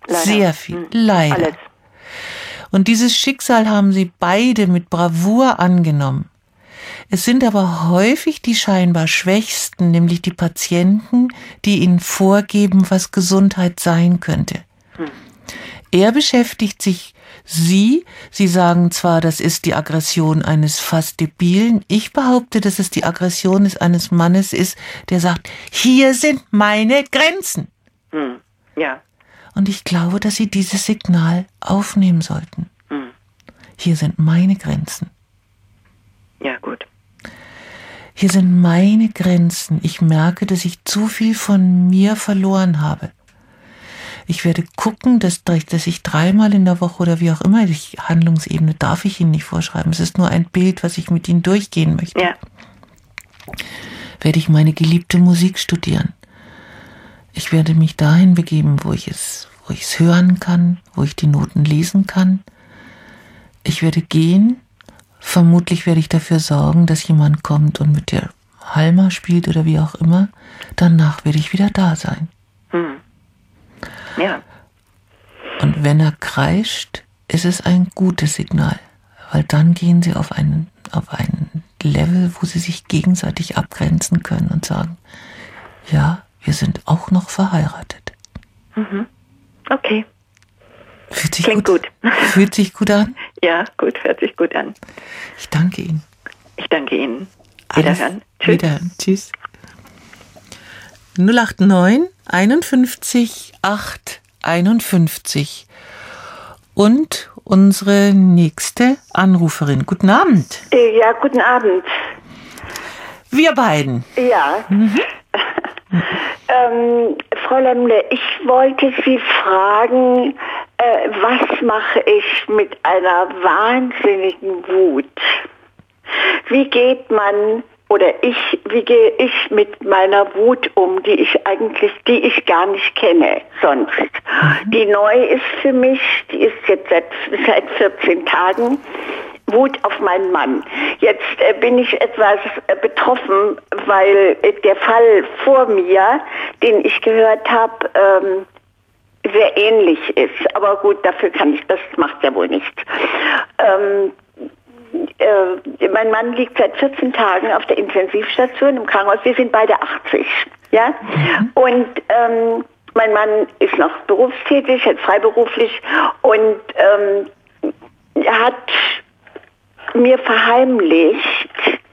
Leider. Sehr viel, Hm. leider. Alles. Und dieses Schicksal haben sie beide mit Bravour angenommen. Es sind aber häufig die scheinbar Schwächsten, nämlich die Patienten, die ihnen vorgeben, was Gesundheit sein könnte. Hm. Er beschäftigt sich, Sie, Sie sagen zwar, das ist die Aggression eines fast Debilen. Ich behaupte, dass es die Aggression eines Mannes ist, der sagt, hier sind meine Grenzen. Hm. Ja. Und ich glaube, dass Sie dieses Signal aufnehmen sollten. Hm. Hier sind meine Grenzen. Ja, gut. Hier sind meine Grenzen. Ich merke, dass ich zu viel von mir verloren habe. Ich werde gucken, dass, dass ich dreimal in der Woche oder wie auch immer, die Handlungsebene darf ich Ihnen nicht vorschreiben. Es ist nur ein Bild, was ich mit Ihnen durchgehen möchte. Ja. Werde ich meine geliebte Musik studieren. Ich werde mich dahin begeben, wo ich es, wo ich es hören kann, wo ich die Noten lesen kann. Ich werde gehen. Vermutlich werde ich dafür sorgen, dass jemand kommt und mit der Halma spielt oder wie auch immer. Danach werde ich wieder da sein. Hm. Ja. Und wenn er kreischt, ist es ein gutes Signal, weil dann gehen sie auf einen, auf einen Level, wo sie sich gegenseitig abgrenzen können und sagen, ja, wir sind auch noch verheiratet. Mhm. Okay. Fühlt sich Klingt gut, gut. Fühlt sich gut an? Ja, gut, hört sich gut an. Ich danke Ihnen. Ich danke Ihnen. Alles Wiederhören. Tschüss. Wiederhören. Tschüss. null acht neun einundfünfzig acht einundfünfzig. Und unsere nächste Anruferin. Guten Abend. Ja, guten Abend. Wir beiden. Ja. Mhm. ähm, Frau Lemmle, ich wollte Sie fragen, äh, was mache ich mit einer wahnsinnigen Wut? Wie geht man, oder ich, wie gehe ich mit meiner Wut um, die ich eigentlich, die ich gar nicht kenne sonst? Mhm. Die neu ist für mich, die ist jetzt seit, seit vierzehn Tagen. Wut auf meinen Mann. Jetzt äh, bin ich etwas äh, betroffen, weil äh, der Fall vor mir, den ich gehört habe, ähm, sehr ähnlich ist. Aber gut, dafür kann ich, das macht ja wohl nichts. Ähm, äh, mein Mann liegt seit vierzehn Tagen auf der Intensivstation im Krankenhaus. Wir sind beide achtzig. Ja? Mhm. Und ähm, mein Mann ist noch berufstätig, jetzt freiberuflich, und ähm, er hat mir verheimlicht,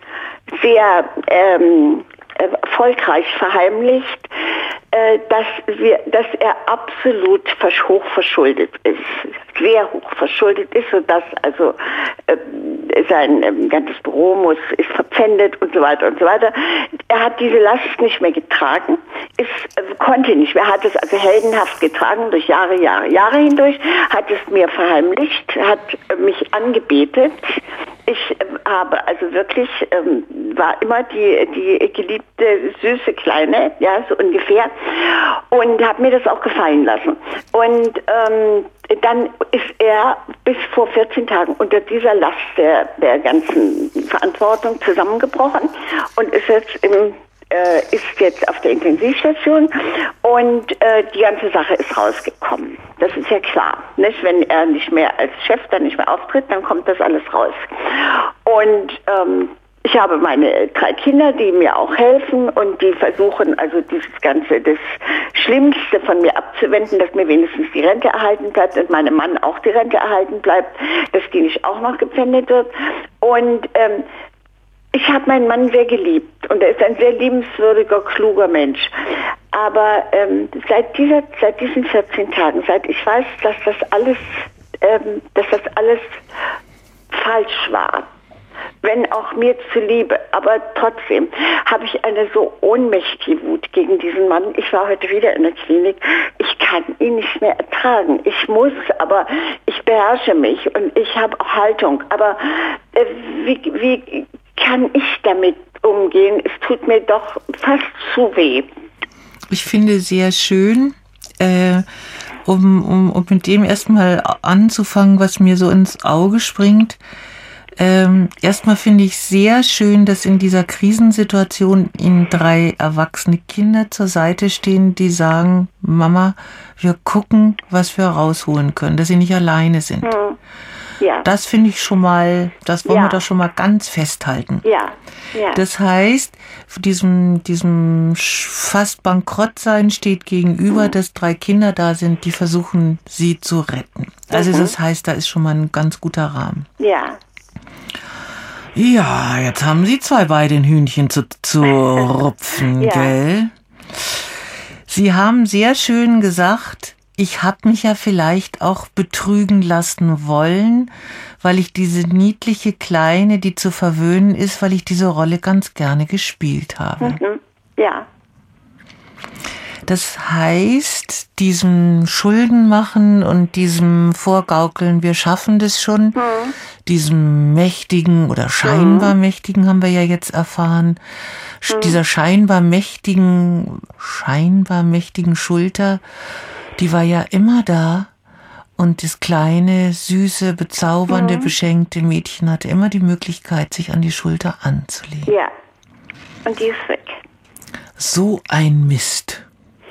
sehr ähm, erfolgreich verheimlicht, äh, dass wir, dass er absolut hoch verschuldet ist, sehr hoch verschuldet ist, sodass also äh, sein äh, ganzes Büro muss, ist verpfändet und so weiter und so weiter. Er hat diese Last nicht mehr getragen, ist, äh, konnte nicht mehr, hat es also heldenhaft getragen durch Jahre, Jahre, Jahre hindurch, hat es mir verheimlicht, hat äh, mich angebetet. Ich äh, habe also wirklich, ähm, war immer die, die geliebte, süße Kleine, ja, so ungefähr, und habe mir das auch gefallen lassen. Und ähm, dann ist er bis vor vierzehn Tagen unter dieser Last der, der ganzen Verantwortung zusammengebrochen und ist jetzt im äh, ist jetzt auf der Intensivstation, und äh, die ganze Sache ist rausgekommen. Das ist ja klar, nicht? Wenn er nicht mehr als Chef dann nicht mehr auftritt, dann kommt das alles raus. Und ähm, ich habe meine drei Kinder, die mir auch helfen, und die versuchen also dieses Ganze, das Schlimmste von mir abzuwenden, dass mir wenigstens die Rente erhalten bleibt und meinem Mann auch die Rente erhalten bleibt, dass die nicht auch noch gepfändet wird. Und ähm, ich habe meinen Mann sehr geliebt, und er ist ein sehr liebenswürdiger, kluger Mensch. Aber ähm, seit dieser, seit diesen vierzehn Tagen, seit ich weiß, dass das alles, ähm, dass das alles falsch war, wenn auch mir zuliebe, aber trotzdem habe ich eine so ohnmächtige Wut gegen diesen Mann. Ich war heute wieder in der Klinik. Ich kann ihn nicht mehr ertragen. Ich muss, aber ich beherrsche mich und ich habe auch Haltung. Aber äh, wie, wie kann ich damit umgehen? Es tut mir doch fast zu weh. Ich finde sehr schön, äh, um, um, um mit dem erstmal anzufangen, was mir so ins Auge springt. Ähm, erstmal finde ich sehr schön, dass in dieser Krisensituation Ihnen drei erwachsene Kinder zur Seite stehen, die sagen, Mama, wir gucken, was wir rausholen können, dass Sie nicht alleine sind. Hm. Ja. Das finde ich schon mal, das wollen Ja. wir doch schon mal ganz festhalten. Ja. Ja. Das heißt, diesem, diesem fast Bankrottsein steht gegenüber, Mhm. dass drei Kinder da sind, die versuchen, sie zu retten. Also Mhm. das heißt, da ist schon mal ein ganz guter Rahmen. Ja. Ja, jetzt haben Sie zwei bei den Hühnchen zu, zu rupfen, Ja. gell? Sie haben sehr schön gesagt, ich habe mich ja vielleicht auch betrügen lassen wollen, weil ich diese niedliche Kleine, die zu verwöhnen ist, weil ich diese Rolle ganz gerne gespielt habe. Mhm. Ja. Das heißt, diesem Schuldenmachen und diesem Vorgaukeln, wir schaffen das schon, Mhm. diesem mächtigen oder scheinbar mächtigen haben wir ja jetzt erfahren, sch- dieser scheinbar mächtigen, scheinbar mächtigen Schulter, die war ja immer da. Und das kleine, süße, bezaubernde, beschenkte Mädchen hatte immer die Möglichkeit, sich an die Schulter anzulegen. Ja. Und die ist weg. So ein Mist.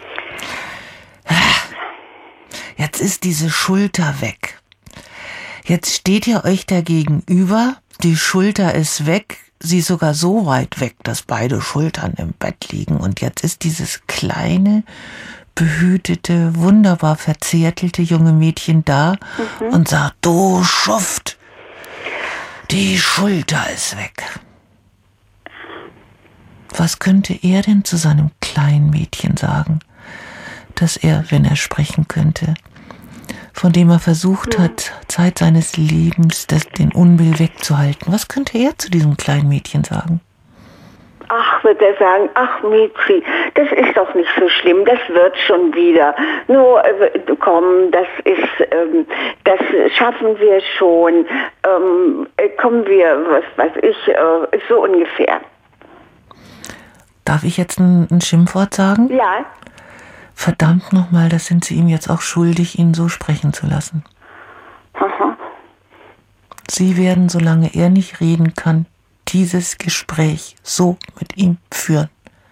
Jetzt ist diese Schulter weg. Jetzt steht ihr euch da gegenüber, die Schulter ist weg, sie ist sogar so weit weg, dass beide Schultern im Bett liegen. Und jetzt ist dieses kleine, behütete, wunderbar verzärtelte junge Mädchen da und sagt, du Schuft, die Schulter ist weg. Was könnte er denn zu seinem kleinen Mädchen sagen, dass er, wenn er sprechen könnte, von dem er versucht hat, Zeit seines Lebens das, den Unbill wegzuhalten? Was könnte er zu diesem kleinen Mädchen sagen? Ach, wird er sagen, ach Mietzi, das ist doch nicht so schlimm, das wird schon wieder. Nur, äh, komm, das ist, ähm, das schaffen wir schon. Ähm, äh, kommen wir, was weiß ich, äh, so ungefähr. Darf ich jetzt ein, ein Schimpfwort sagen? Ja. Verdammt nochmal, das sind Sie ihm jetzt auch schuldig, ihn so sprechen zu lassen. Aha. Sie werden, solange er nicht reden kann, dieses Gespräch so mit ihm führen.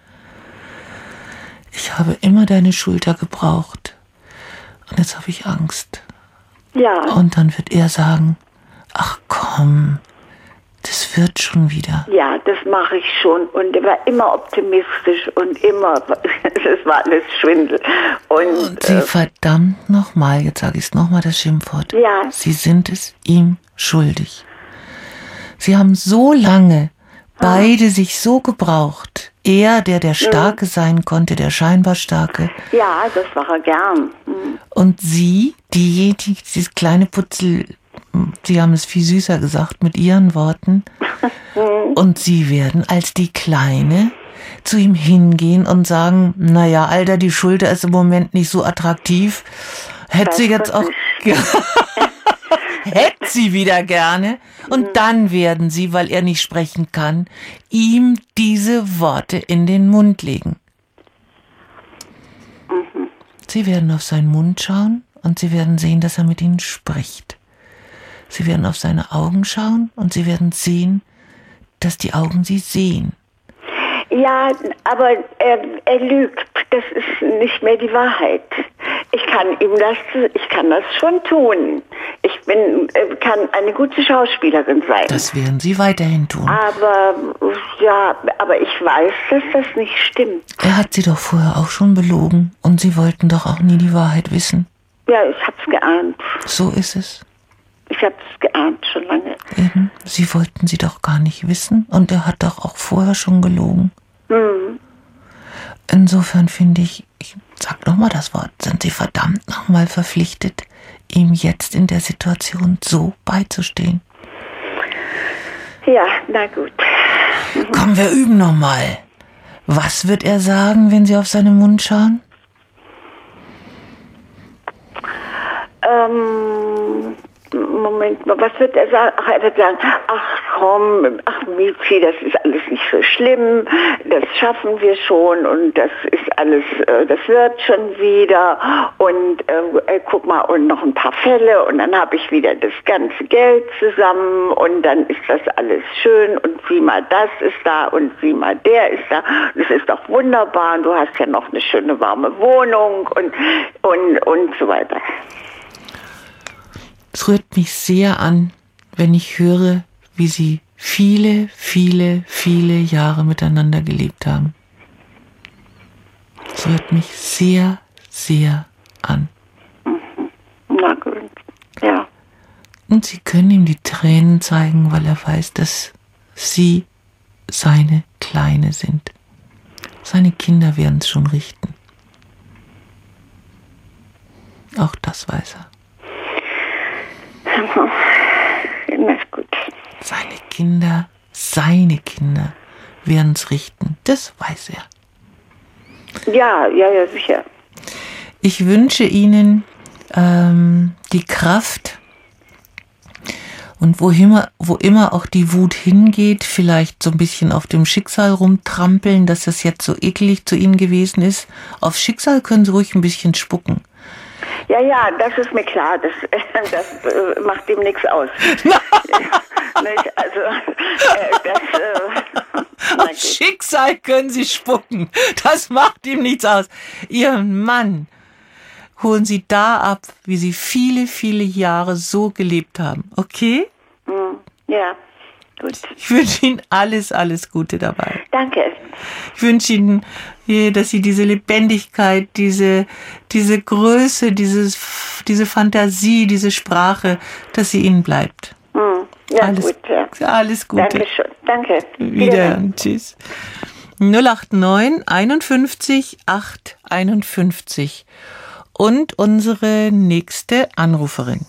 Ich habe immer deine Schulter gebraucht und jetzt habe ich Angst. Ja. Und dann wird er sagen, ach komm, das wird schon wieder. Ja, das mache ich schon. Und er war immer optimistisch und immer, das war alles Schwindel. Und, Und Sie äh, verdammt nochmal, jetzt sage ich es nochmal, das Schimpfwort. Ja. Sie sind es ihm schuldig. Sie haben so lange beide sich so gebraucht. Er, der der Starke sein konnte, der scheinbar Starke. ja, das war er gern. Hm. Und Sie, diejenige, dieses kleine Putzel, Sie haben es viel süßer gesagt mit Ihren Worten. Und Sie werden als die Kleine zu ihm hingehen und sagen, naja, Alter, die Schulter ist im Moment nicht so attraktiv. Hätte sie jetzt auch... Hätte sie wieder gerne. Und dann werden Sie, weil er nicht sprechen kann, ihm diese Worte in den Mund legen. Sie werden auf seinen Mund schauen und Sie werden sehen, dass er mit Ihnen spricht. Sie werden auf seine Augen schauen und Sie werden sehen, dass die Augen Sie sehen. Ja, aber er, er lügt. Das ist nicht mehr die Wahrheit. Ich kann ihm das, ich kann das schon tun. Ich bin, kann eine gute Schauspielerin sein. Das werden Sie weiterhin tun. Aber, ja, aber ich weiß, dass das nicht stimmt. Er hat Sie doch vorher auch schon belogen und Sie wollten doch auch nie die Wahrheit wissen. Ja, ich hab's geahnt. So ist es. Ich hab's geahnt schon lange. Eben, Sie wollten sie doch gar nicht wissen und er hat doch auch vorher schon gelogen. Hm. Insofern finde ich, ich sag nochmal das Wort, sind Sie verdammt nochmal verpflichtet, ihm jetzt in der Situation so beizustehen. Ja, na gut. Komm, wir üben nochmal. Was wird er sagen, wenn Sie auf seinen Mund schauen? Ähm, Moment mal, was wird er sagen? Ach, er wird sagen, ach komm, ach Mizi, das ist alles nicht so schlimm, das schaffen wir schon und das ist alles, äh, das wird schon wieder und äh, guck mal, und noch ein paar Fälle und dann habe ich wieder das ganze Geld zusammen und dann ist das alles schön und sieh mal, das ist da und sieh mal, der ist da, das ist doch wunderbar und du hast ja noch eine schöne warme Wohnung und, und, und so weiter. Es rührt mich sehr an, wenn ich höre, wie Sie viele, viele, viele Jahre miteinander gelebt haben. Es rührt mich sehr, sehr an. Na gut, ja. Und Sie können ihm die Tränen zeigen, weil er weiß, dass Sie seine Kleine sind. Seine Kinder werden es schon richten. Auch das weiß er. Na gut. Seine Kinder, seine Kinder werden es richten. Das weiß er. Ja, ja, ja, sicher. Ich wünsche Ihnen ähm, die Kraft und wo immer, wo immer auch die Wut hingeht, vielleicht so ein bisschen auf dem Schicksal rumtrampeln, dass das jetzt so eklig zu Ihnen gewesen ist. Auf Schicksal können Sie ruhig ein bisschen spucken. Ja, ja, das ist mir klar. Das, das äh, macht ihm nichts aus. Nicht? Also, äh, das... Äh, Auf Schicksal können Sie spucken. Das macht ihm nichts aus. Ihren Mann holen Sie da ab, wie Sie viele, viele Jahre so gelebt haben. Okay? Ja, gut. Ich wünsche Ihnen alles, alles Gute dabei. Danke. Ich wünsche Ihnen, dass Sie diese Lebendigkeit, diese, diese Größe, dieses, diese Fantasie, diese Sprache, dass sie Ihnen bleibt. Hm. Ja, alles, gut. Ja. Alles Gute. Dankeschön. Danke. Wiederhören. Tschüss. null acht neun einundfünfzig acht einundfünfzig. Und unsere nächste Anruferin.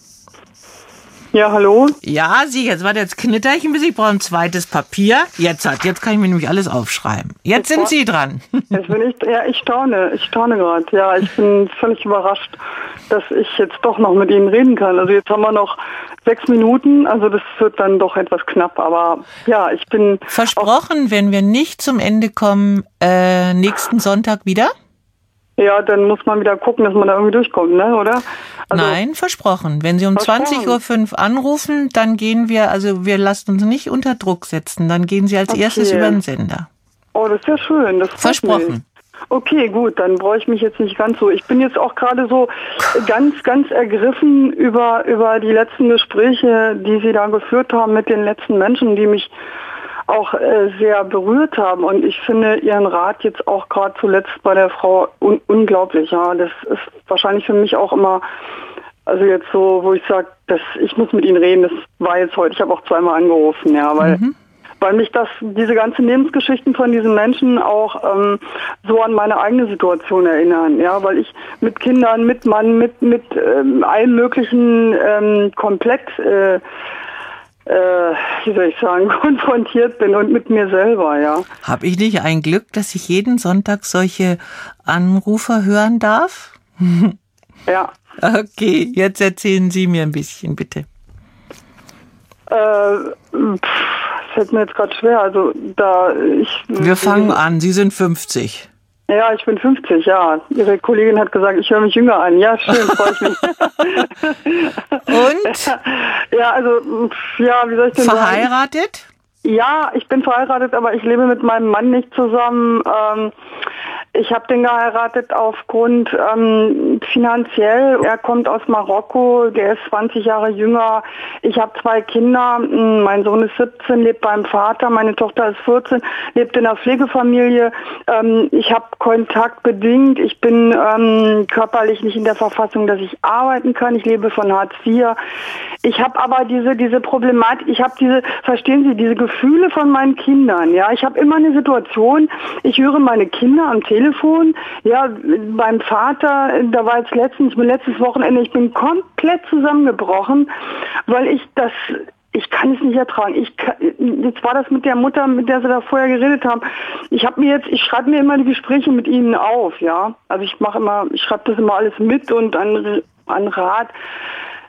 Ja, hallo? Ja, Sie, jetzt warte, jetzt knitter ich ein bisschen, ich brauche ein zweites Papier. Jetzt hat, jetzt kann ich mir nämlich alles aufschreiben. Jetzt sind Sie dran. Jetzt bin ich, ja, ich staune, ich staune gerade. Ja, ich bin völlig überrascht, dass ich jetzt doch noch mit Ihnen reden kann. Also jetzt haben wir noch sechs Minuten, also das wird dann doch etwas knapp, aber ja, ich bin... Versprochen, wenn wir nicht zum Ende kommen, äh, nächsten Sonntag wieder? Ja, dann muss man wieder gucken, dass man da irgendwie durchkommt, ne, oder? Also, nein, versprochen. Wenn Sie um zwanzig Uhr fünf anrufen, dann gehen wir, also wir lassen uns nicht unter Druck setzen, dann gehen Sie als okay. erstes über den Sender. Oh, das ist ja schön. Das versprochen. Mich. Okay, gut, dann brauche ich mich jetzt nicht ganz so. Ich bin jetzt auch gerade so ganz, ganz ergriffen über, über die letzten Gespräche, die Sie da geführt haben mit den letzten Menschen, die mich auch äh, sehr berührt haben. Und ich finde Ihren Rat jetzt auch gerade zuletzt bei der Frau un- unglaublich. Ja, das ist wahrscheinlich für mich auch immer, also jetzt so, wo ich sage, dass ich muss mit Ihnen reden. Das war jetzt heute. Ich habe auch zweimal angerufen, ja, weil mhm. weil mich das diese ganzen Lebensgeschichten von diesen Menschen auch ähm, so an meine eigene Situation erinnern. Ja, weil ich mit Kindern, mit Mann, mit mit ähm, allem Möglichen ähm, komplett äh, Äh, wie soll ich sagen, konfrontiert bin und mit mir selber, ja. Habe ich nicht ein Glück, dass ich jeden Sonntag solche Anrufer hören darf? Ja. Okay, jetzt erzählen Sie mir ein bisschen, bitte. Äh, pff, fällt mir jetzt gerade schwer, also da ich... Wir fangen an, Sie sind fünfzig. Ja, ich bin fünfzig, ja. Ihre Kollegin hat gesagt, ich höre mich jünger an. Ja, schön, freue ich mich. Und? Ja, also, ja, wie soll ich denn sagen? Verheiratet? Ja, ich bin verheiratet, aber ich lebe mit meinem Mann nicht zusammen. Ähm, ich habe den geheiratet aufgrund ähm, finanziell. Er kommt aus Marokko, der ist zwanzig Jahre jünger. Ich habe zwei Kinder. Mein Sohn ist siebzehn, lebt beim Vater. Meine Tochter ist vierzehn, lebt in einer Pflegefamilie. Ähm, ich habe Kontakt bedingt. Ich bin ähm, körperlich nicht in der Verfassung, dass ich arbeiten kann. Ich lebe von Hartz vier. Ich habe aber diese diese Problematik. Ich habe diese, verstehen Sie, diese Gefühle von meinen Kindern. Ja, ich habe immer eine Situation. Ich höre meine Kinder am Telefon. Ja, beim Vater. Da war jetzt letztens, ich bin letztes Wochenende. Ich bin komplett zusammengebrochen, weil ich das Ich kann es nicht ertragen. Ich kann, jetzt war das mit der Mutter, mit der Sie da vorher geredet haben. Ich habe mir jetzt, ich schreibe mir immer die Gespräche mit Ihnen auf, ja. Also ich mache immer, ich schreibe das immer alles mit und an, an Rat.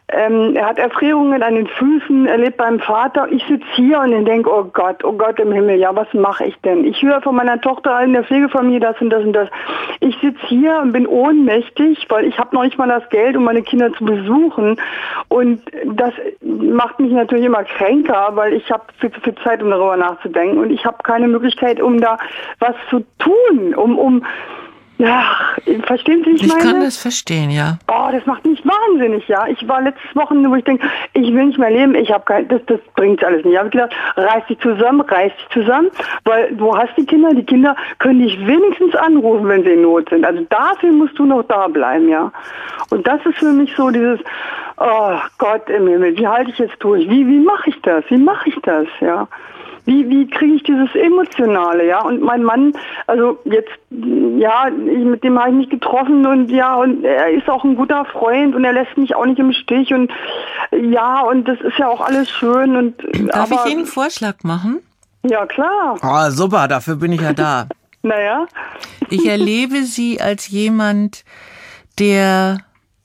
Ähm, er hat Erfrierungen an den Füßen, er lebt beim Vater. Ich sitze hier und denke, oh Gott, oh Gott im Himmel, ja, was mache ich denn? Ich höre von meiner Tochter in der Pflegefamilie das und das und das. Ich sitze hier und bin ohnmächtig, weil ich habe noch nicht mal das Geld, um meine Kinder zu besuchen. Und das macht mich natürlich immer kränker, weil ich habe viel zu viel Zeit, um darüber nachzudenken. Und ich habe keine Möglichkeit, um da was zu tun, um, um ja, verstehen Sie, was ich Ich meine? kann das verstehen, ja. Oh, das macht mich wahnsinnig, ja. Ich war letztes Wochenende, wo ich denke, ich will nicht mehr leben, ich habe kein, das, das bringt alles nicht. Ich habe gedacht, reiß dich zusammen, reiß dich zusammen, weil du hast die Kinder, die Kinder können dich wenigstens anrufen, wenn sie in Not sind. Also dafür musst du noch da bleiben, ja. Und das ist für mich so dieses, oh Gott im Himmel, wie halte ich jetzt durch? Wie, wie mache ich das? Wie mache ich das, ja? Wie, wie kriege ich dieses Emotionale, ja? Und mein Mann, also jetzt, ja, ich, mit dem habe ich mich getroffen und ja, und er ist auch ein guter Freund und er lässt mich auch nicht im Stich und ja, und das ist ja auch alles schön und Darf aber, ich Ihnen einen Vorschlag machen? Ja, klar. Oh, super, dafür bin ich ja da. Naja. Ich erlebe Sie als jemand, der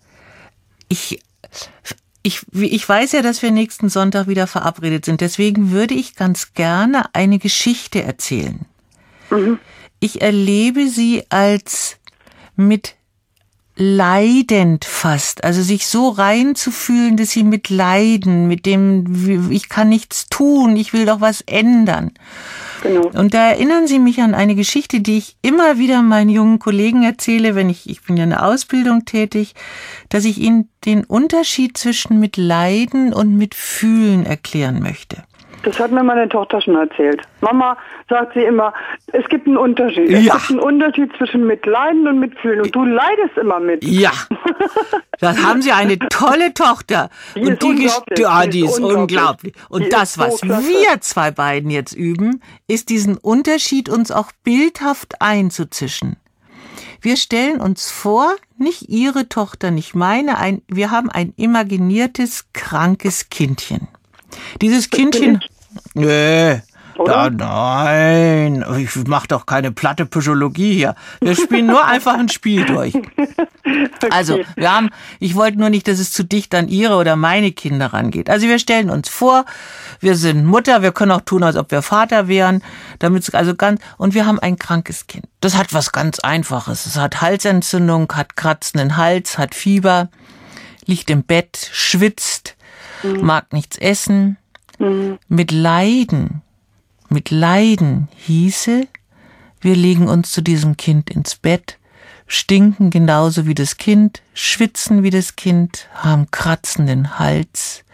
ich Ich, ich weiß ja, dass wir nächsten Sonntag wieder verabredet sind. Deswegen würde ich ganz gerne eine Geschichte erzählen. Mhm. Ich erlebe sie als mit leidend fast. Also sich so reinzufühlen, dass sie mit leiden, mit dem, ich kann nichts tun, ich will doch was ändern. Genau. Und da erinnern Sie mich an eine Geschichte, die ich immer wieder meinen jungen Kollegen erzähle, wenn ich, ich bin ja in der Ausbildung tätig, dass ich ihnen den Unterschied zwischen mit Leiden und mit Fühlen erklären möchte. Das hat mir meine Tochter schon erzählt. Mama, sagt sie immer, es gibt einen Unterschied. Es Ja. gibt einen Unterschied zwischen Mitleiden und Mitfühlen. Und du leidest immer mit. Ja, das haben Sie eine tolle Tochter. Die und ist die, unglaublich. ja, Die die ist ist unglaublich. unglaublich. Und Die das, ist so was klasse. wir zwei beiden jetzt üben, ist diesen Unterschied uns auch bildhaft einzuzischen. Wir stellen uns vor, nicht Ihre Tochter, nicht meine, ein, wir haben ein imaginiertes, krankes Kindchen. Dieses Kindchen... Nee, da, nein, ich mache doch keine platte Psychologie hier. Wir spielen nur einfach ein Spiel durch. Also, wir haben, ich wollte nur nicht, dass es zu dicht an Ihre oder meine Kinder rangeht. Also wir stellen uns vor, wir sind Mutter, wir können auch tun, als ob wir Vater wären, damit es also ganz, und wir haben ein krankes Kind. Das hat was ganz Einfaches. Es hat Halsentzündung, hat kratzenden Hals, hat Fieber, liegt im Bett, schwitzt, mhm. mag nichts essen. Mhm. Mit Leiden, mit Leiden hieße, wir legen uns zu diesem Kind ins Bett, stinken genauso wie das Kind, schwitzen wie das Kind, haben kratzenden Hals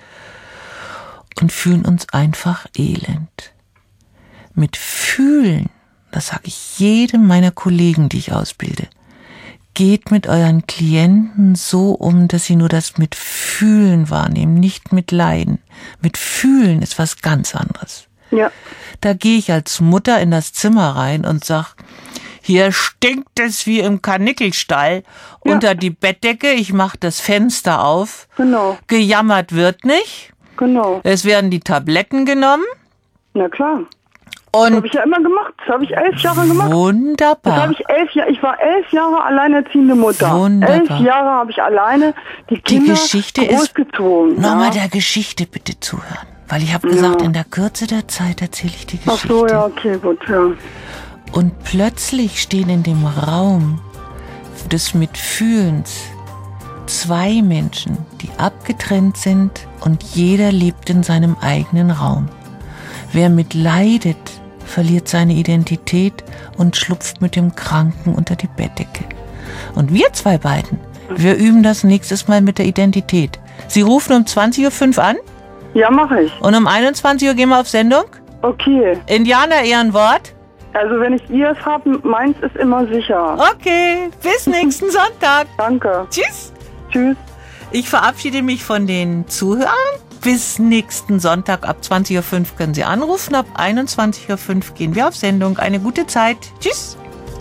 und fühlen uns einfach elend. Mit Fühlen, das sage ich jedem meiner Kollegen, die ich ausbilde, geht mit euren Klienten so um, dass sie nur das mit Fühlen wahrnehmen, nicht mit Leiden. Mit Fühlen ist was ganz anderes. Ja. Da gehe ich als Mutter in das Zimmer rein und sag, hier stinkt es wie im Karnickelstall, ja. Unter die Bettdecke, ich mache das Fenster auf. Genau. Gejammert wird nicht. Genau. Es werden die Tabletten genommen. Na klar. Und das habe ich ja immer gemacht. Das habe ich elf Jahre gemacht. Wunderbar. Das habe ich elf Jahre. Ich war elf Jahre alleinerziehende Mutter. Wunderbar. Elf Jahre habe ich alleine die Kinder die Geschichte großgezogen. Ist, nochmal ja. der Geschichte bitte zuhören. Weil ich habe gesagt, ja. in der Kürze der Zeit erzähle ich die Geschichte. Ach so, ja, okay, gut, ja. Und plötzlich stehen in dem Raum des Mitfühlens zwei Menschen, die abgetrennt sind und jeder lebt in seinem eigenen Raum. Wer mitleidet, verliert seine Identität und schlupft mit dem Kranken unter die Bettdecke. Und wir zwei beiden, wir üben das nächstes Mal mit der Identität. Sie rufen um zwanzig Uhr fünf an? Ja, mache ich. Und um einundzwanzig Uhr gehen wir auf Sendung? Okay. Indianer, Ehrenwort? Also wenn ich Ihres habe, meins ist immer sicher. Okay, bis nächsten Sonntag. Danke. Tschüss. Tschüss. Ich verabschiede mich von den Zuhörern. Bis nächsten Sonntag ab zwanzig Uhr fünf können Sie anrufen. Ab einundzwanzig Uhr fünf gehen wir auf Sendung. Eine gute Zeit. Tschüss.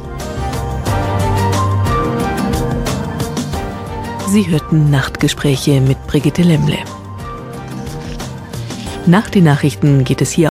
Sie hörten Nachtgespräche mit Brigitte Lemmle. Nach den Nachrichten geht es hier